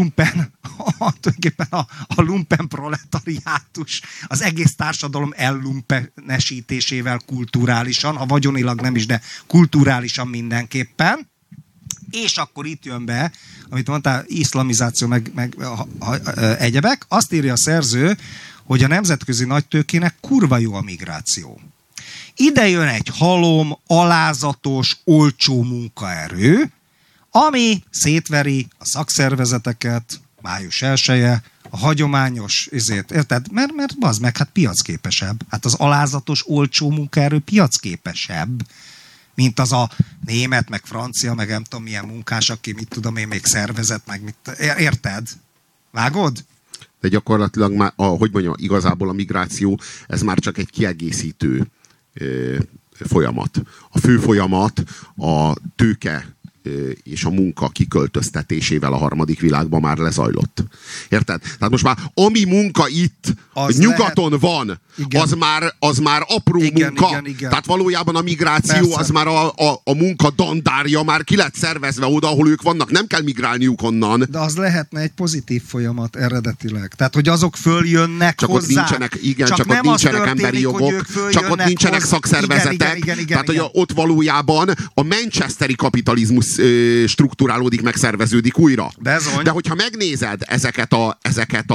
lumpen proletariátus az egész társadalom ellumpenesítésével kulturálisan, ha vagyonilag nem is, de kulturálisan mindenképpen. És akkor itt jön be, amit mondtál, iszlamizáció, meg egyebek. Azt írja a szerző, hogy a nemzetközi nagytőkének kurva jó a migráció. Ide jön egy halom, alázatos, olcsó munkaerő, ami szétveri a szakszervezeteket, május 1-e, a hagyományos, érted? Mert bazd meg, hát piacképesebb. Hát az alázatos, olcsó munkaerő piacképesebb, mint az a német, meg francia, meg nem tudom milyen munkás, aki mit tudom én még szervezet, meg mit, érted? Vágod? De gyakorlatilag már, igazából a migráció, ez már csak egy kiegészítő folyamat. A fő folyamat a tőke és a munka kiköltöztetésével a harmadik világban már lezajlott. Érted? Tehát most már ami munka itt az nyugaton lehet, van, az már apró munka. Igen. Tehát valójában a migráció persze. Az már a munka dandárja, már ki lett szervezve oda, ahol ők vannak. Nem kell migrálniuk onnan. De az lehetne egy pozitív folyamat eredetileg. Tehát, hogy azok följönnek csak hozzá. Ott nincsenek, igen, csak ott nincsenek emberi jogok, csak ott nincsenek szakszervezetek. Igen, tehát, hogy ott valójában a manchesteri kapitalizmus strukturálódik, meg szerveződik újra. De hogyha megnézed ezeket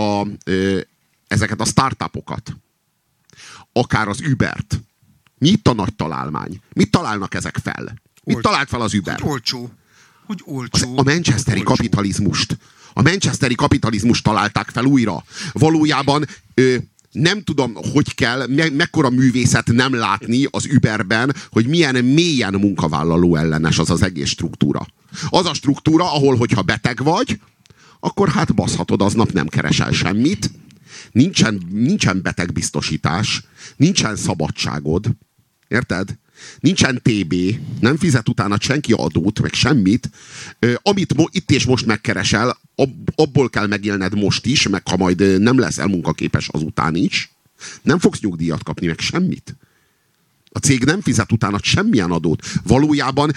a startupokat, akár az Ubert, mi itt a nagy találmány? Mit találnak ezek fel? Mit talált fel az Uber? Hogy olcsó. A manchesteri kapitalizmust. A manchesteri kapitalizmust találták fel újra. Valójában nem tudom, hogy kell, mekkora művészet nem látni az Uberben, hogy milyen mélyen munkavállaló ellenes az az egész struktúra. Az a struktúra, ahol hogyha beteg vagy, akkor hát baszhatod, aznap nem keresel semmit, nincsen betegbiztosítás, nincsen szabadságod, érted? Nincsen TB, nem fizet utána senki adót, meg semmit. Amit itt és most megkeresel, abból kell megélned most is, meg ha majd nem leszel munkaképes azután is, nem fogsz nyugdíjat kapni, meg semmit. A cég nem fizet utána semmilyen adót. Valójában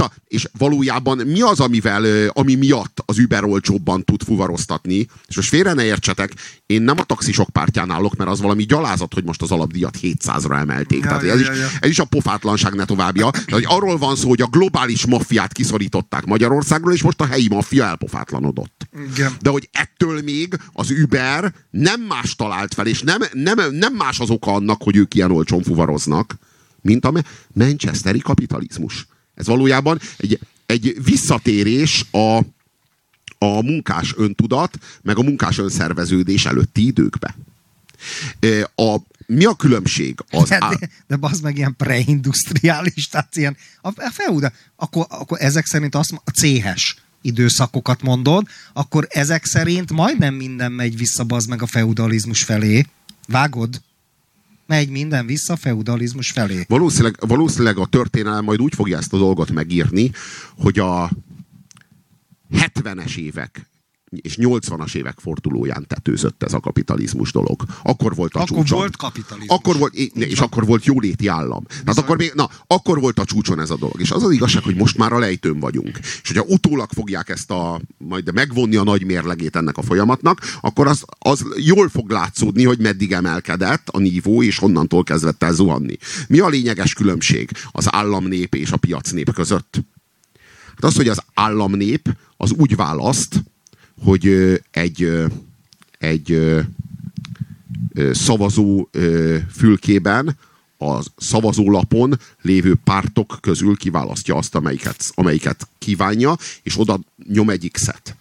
mi az, ami miatt az Uber olcsóbban tud fuvaroztatni? És most félre ne értsetek, én nem a taxisok pártján állok, mert az valami gyalázat, hogy most az alapdíjat 700-ra emelték. Tehát ez is a pofátlanság ne továbbja. De hogy arról van szó, hogy a globális maffiát kiszorították Magyarországról, és most a helyi maffia elpofátlanodott. Igen. De hogy ettől még az Uber nem más talált fel, és nem más az oka annak, hogy ők ilyen olcsón fuvaroznak, mint a manchesteri kapitalizmus. Ez valójában egy visszatérés a munkás öntudat, meg a munkás önszerveződés előtti időkbe. Mi a különbség? De bazd meg ilyen preindustriális, tehát ilyen akkor ezek szerint a céhes időszakokat mondod, akkor ezek szerint majdnem minden megy vissza, bazd meg a feudalizmus felé. Vágod? Megy minden vissza a feudalizmus felé. Valószínűleg a történelem majd úgy fogja ezt a dolgot megírni, hogy a 70-es évek és 80-as évek fordulóján tetőzött ez a kapitalizmus dolog. Akkor volt a csúcson. Volt kapitalizmus. Akkor volt jóléti állam. Tehát akkor volt a csúcson ez a dolog. És az az igazság, hogy most már a lejtőn vagyunk. És hogyha utólag fogják ezt majd megvonni a nagy mérlegét ennek a folyamatnak, akkor az jól fog látszódni, hogy meddig emelkedett a nívó, és honnantól kezdett el zuhanni. Mi a lényeges különbség az államnép és a piacnép között? Hát az, hogy az államnép az úgy választ, hogy egy szavazó fülkében a szavazólapon lévő pártok közül kiválasztja azt, amelyiket kívánja, és oda nyom egy X-et.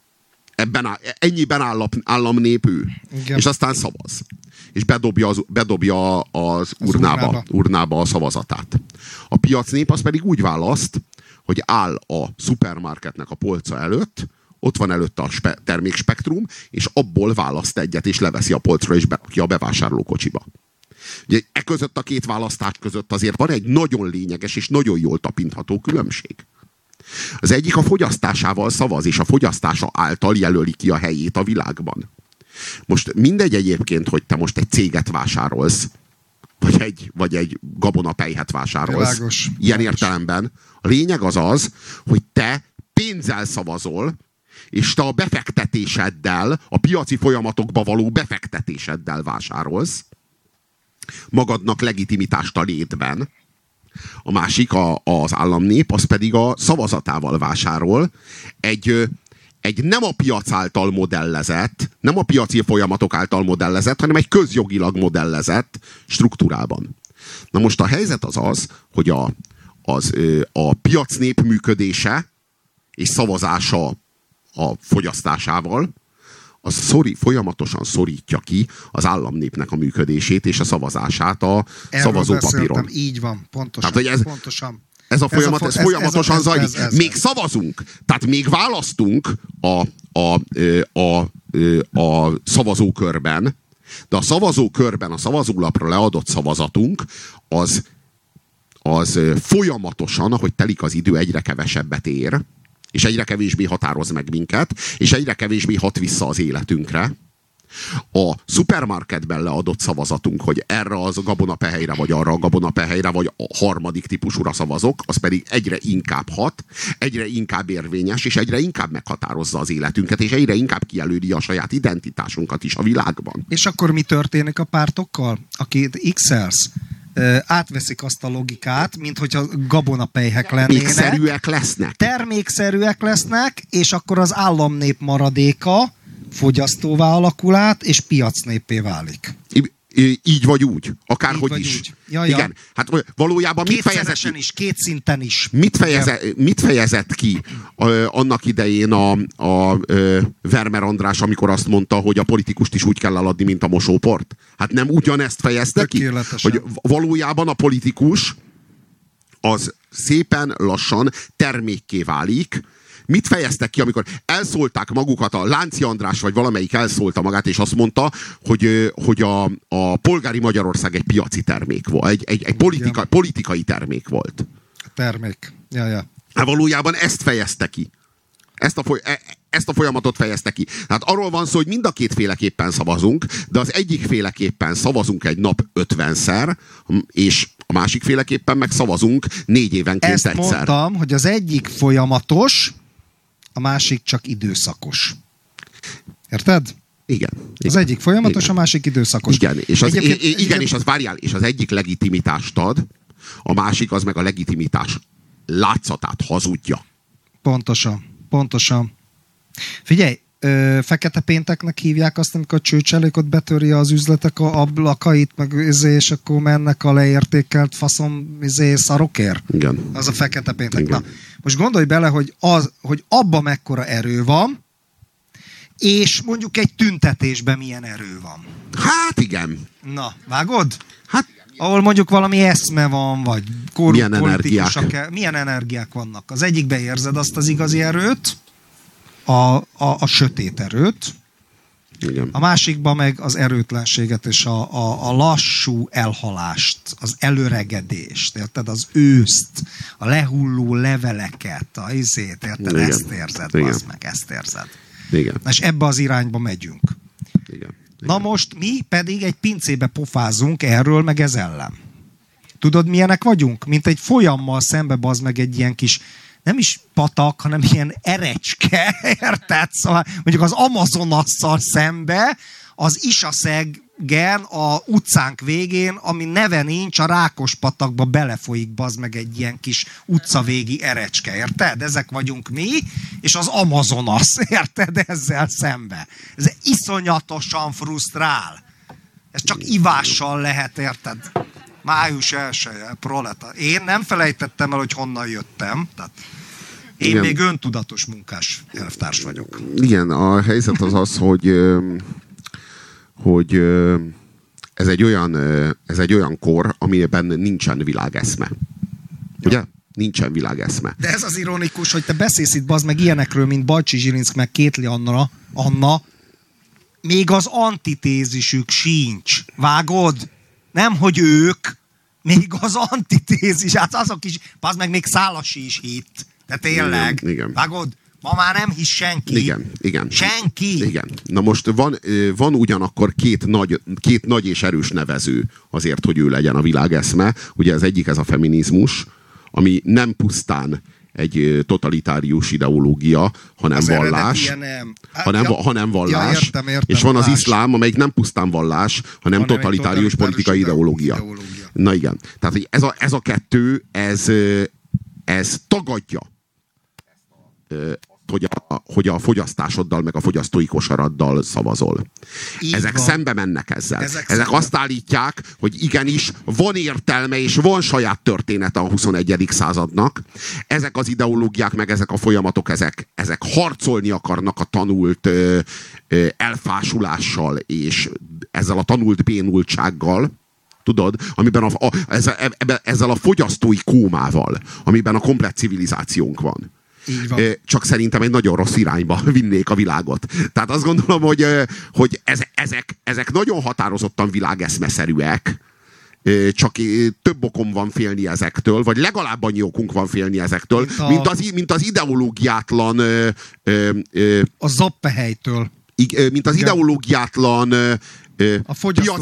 Ennyiben államnép ő. Igen. És aztán szavaz. És bedobja az urnába a szavazatát. A piacnép az pedig úgy választ, hogy áll a szupermarketnek a polca előtt, ott van előtte a termékspektrum, és abból választ egyet, és leveszi a polcra, és berakja a bevásárlókocsiba. Ugye, között a két választás között azért van egy nagyon lényeges és nagyon jól tapintható különbség. Az egyik a fogyasztásával szavaz, és a fogyasztása által jelöli ki a helyét a világban. Most mindegy egyébként, hogy te most egy céget vásárolsz, vagy egy gabonapelyhet vásárolsz. Világos. Ilyen értelemben. A lényeg az, hogy te pénzzel szavazol, és te a befektetéseddel, a piaci folyamatokba való befektetéseddel vásárolsz. Magadnak legitimitást a létben. A másik, az államnép, az pedig a szavazatával vásárol. Egy nem a piac által modellezett, nem a piaci folyamatok által modellezett, hanem egy közjogilag modellezett struktúrában. Na most a helyzet az, hogy a piacnép működése és szavazása a fogyasztásával, az folyamatosan szorítja ki az államnépnek a működését és a szavazását a szavazópapíron. Így van, pontosan. Tehát, pontosan. Ez a folyamat, ez folyamatosan zajlik. Még szavazunk, tehát még választunk a szavazókörben, de a szavazókörben a szavazólapra leadott szavazatunk az folyamatosan, ahogy telik az idő, egyre kevesebbet ér, és egyre kevésbé határoz meg minket, és egyre kevésbé hat vissza az életünkre. A szupermarketben leadott szavazatunk, hogy erre az gabonapehelyre, vagy arra a gabonapehelyre, vagy a harmadik típusúra szavazok, az pedig egyre inkább hat, egyre inkább érvényes, és egyre inkább meghatározza az életünket, és egyre inkább kijelöli a saját identitásunkat is a világban. És akkor mi történik a pártokkal? Akit X-elsz, átveszik azt a logikát, mint hogyha gabonapelyhek lennének. Termékszerűek lesznek. Termékszerűek lesznek, és akkor az államnép maradéka fogyasztóvá alakul át, és piacnépé válik. Így vagy úgy. Akárhogy is. Úgy. Ja. Igen. Hát valójában kétszeresen is, két szinten is. Mit fejezett ki annak idején a Vermer András, amikor azt mondta, hogy a politikust is úgy kell eladni, mint a mosóport? Hát nem ugyanezt fejezte ki? Hogy valójában a politikus az szépen lassan termékké válik. Mit fejeztek ki, amikor elszólták magukat, a Lánci András vagy valamelyik elszólta magát, és azt mondta, hogy a polgári Magyarország egy piaci termék volt, egy politikai termék volt. Termék. Ja. Hát valójában ezt fejezte ki. Ezt a folyamatot fejezte ki. Tehát arról van szó, hogy mind a kétféleképpen szavazunk, de az egyikféleképpen szavazunk egy nap 50-szer, és a másikféleképpen meg szavazunk 4 évenként egyszer. Ezt mondtam, hogy az egyik folyamatos, a másik csak időszakos. Érted? Igen. Az egyik folyamatos, igen. A másik időszakos. Igen, és az várjál, és az egyik legitimitást ad, a másik az meg a legitimitás látszatát hazudja. Pontosan. Figyelj, Fekete pénteknek hívják azt, amikor a csőcselékot betöri az üzletek a ablakait, meg és akkor mennek a leértékelt faszom szarokért. Igen. Az a fekete péntek. Na, most gondolj bele, hogy abban mekkora erő van, és mondjuk egy tüntetésben milyen erő van. Hát igen. Na, vágod? Hát ahol mondjuk valami eszme van, vagy milyen energiák. Milyen energiák vannak. Az egyikben érzed azt az igazi erőt, a sötét erőt, igen. A másikban meg az erőtlenséget és a lassú elhalást, az előregedést, érted? Az őszt, a lehulló leveleket, érted? Igen. Ezt érzed, bazd meg, ezt érzed. Igen. És ebbe az irányba megyünk. Igen. Na most mi pedig egy pincébe pofázunk erről, meg ez ellen. Tudod, milyenek vagyunk? Mint egy folyammal szembe, bazd meg egy ilyen kis, nem is patak, hanem ilyen erecske, érted? Szóval mondjuk az Amazonasszal szembe, az Isaszegen, a utcánk végén, ami neve nincs, a Rákospatakba belefolyik, bazd meg egy ilyen kis utcavégi erecske, érted? Ezek vagyunk mi, és az Amazonasz, érted? Ezzel szembe. Ez iszonyatosan frusztrál. Ez csak ivással lehet, érted? Május 1-je, proleta. Én nem felejtettem el, hogy honnan jöttem. Tehát én igen. Még öntudatos munkás elvtárs vagyok. Igen, a helyzet az, hogy ez egy olyan kor, amiben nincsen világeszme. Ugye? Nincsen világeszme. De ez az ironikus, hogy te beszélsz itt, bazd meg ilyenekről, mint Bajcsi Zsilinszk, meg Kétli Anna, még az antitézisük sincs. Vágod? Nem, hogy ők, még az antitézis, hát azok is, az meg még Szálasi is hitt. De tényleg, igen. vágod? Ma már nem hisz senki. Igen. Senki. Igen. Na most van ugyanakkor két nagy és erős nevező azért, hogy ő legyen a világeszme. Ugye az egyik ez a feminizmus, ami nem pusztán egy totalitárius ideológia, hanem az vallás. Hanem vallás. Értem, és van az iszlám, amelyik nem pusztán vallás, hanem totalitárius politikai ideológia. Na igen. Tehát hogy ez a kettő, ez tagadja, hogy a fogyasztásoddal, meg a fogyasztói kosaraddal szavazol. Ezek szembe mennek ezzel. Ezek azt állítják, hogy igenis van értelme és van saját története a 21. századnak. Ezek az ideológiák, meg ezek a folyamatok, ezek harcolni akarnak a tanult elfásulással és ezzel a tanult bénultsággal, tudod, amiben ezzel a fogyasztói kómával, amiben a komplett civilizációnk van. Csak szerintem egy nagyon rossz irányba vinnék a világot. Tehát azt gondolom, hogy ezek nagyon határozottan világeszmeszerűek, csak több okom van félni ezektől, vagy legalább annyi okunk van félni ezektől, mint az ideológiátlan... A zappehelytől. Mint az ideológiátlan... A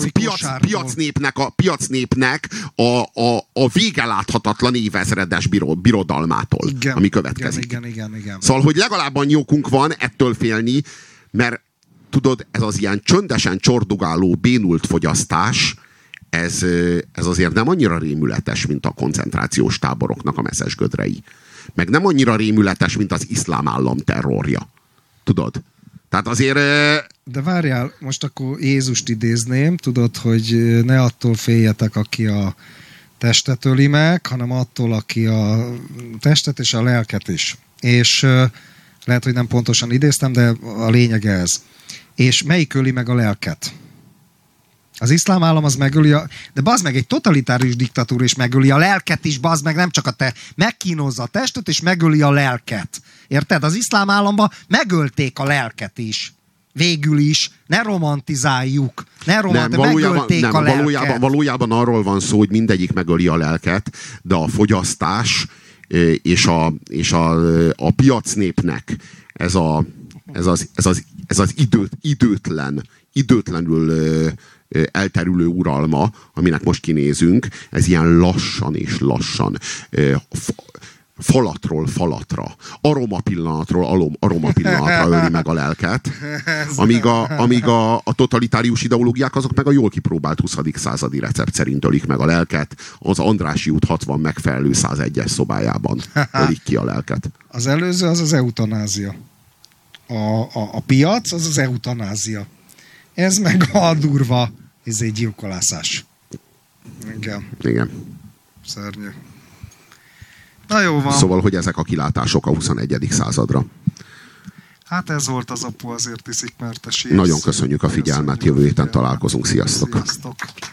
piacnépnek a vége láthatatlan évezredes birodalmától, igen, ami következik. Igen. Szóval, hogy legalább annyi okunk van ettől félni, mert tudod, ez az ilyen csöndesen csordogáló, bénult fogyasztás, ez azért nem annyira rémületes, mint a koncentrációs táboroknak a messzes gödrei. Meg nem annyira rémületes, mint az iszlám állam terrorja. Tudod? Tehát azért... De várjál, most akkor Jézust idézném, tudod, hogy ne attól féljetek, aki a testet öli meg, hanem attól, aki a testet és a lelket is. És lehet, hogy nem pontosan idéztem, de a lényeg ez. És melyik öli meg a lelket? Az iszlám állam az megöli de bazd meg, egy totalitárius diktatúra is megöli a lelket is, bazd meg, nem csak megkínozza a testet, és megöli a lelket. Érted? Az iszlám államban megölték a lelket is. Végül is. Ne romantizáljuk. Megölték a lelket. Valójában arról van szó, hogy mindegyik megöli a lelket, de a fogyasztás és a piacnépnek ez az időtlenül elterülő uralma, aminek most kinézünk, ez ilyen lassan és lassan falatról falatra, aromapillanatról aromapillanatra öli meg a lelket, amíg a totalitárius ideológiák azok meg a jól kipróbált 20. századi recept szerint ölik meg a lelket, az Andrássy út 60 megfelelő 101-es szobájában ölik ki a lelket. Az előző az az eutanázia. A piac az eutanázia. Ez meg a durva gyilkolászás. Igen. Szörnyű. Na jó van. Szóval, hogy ezek a kilátások a 21. századra. Hát ez volt az Apu azért iszik, mert te sírsz. Nagyon köszönjük a figyelmet, jövő héten találkozunk. Sziasztok! Sziasztok.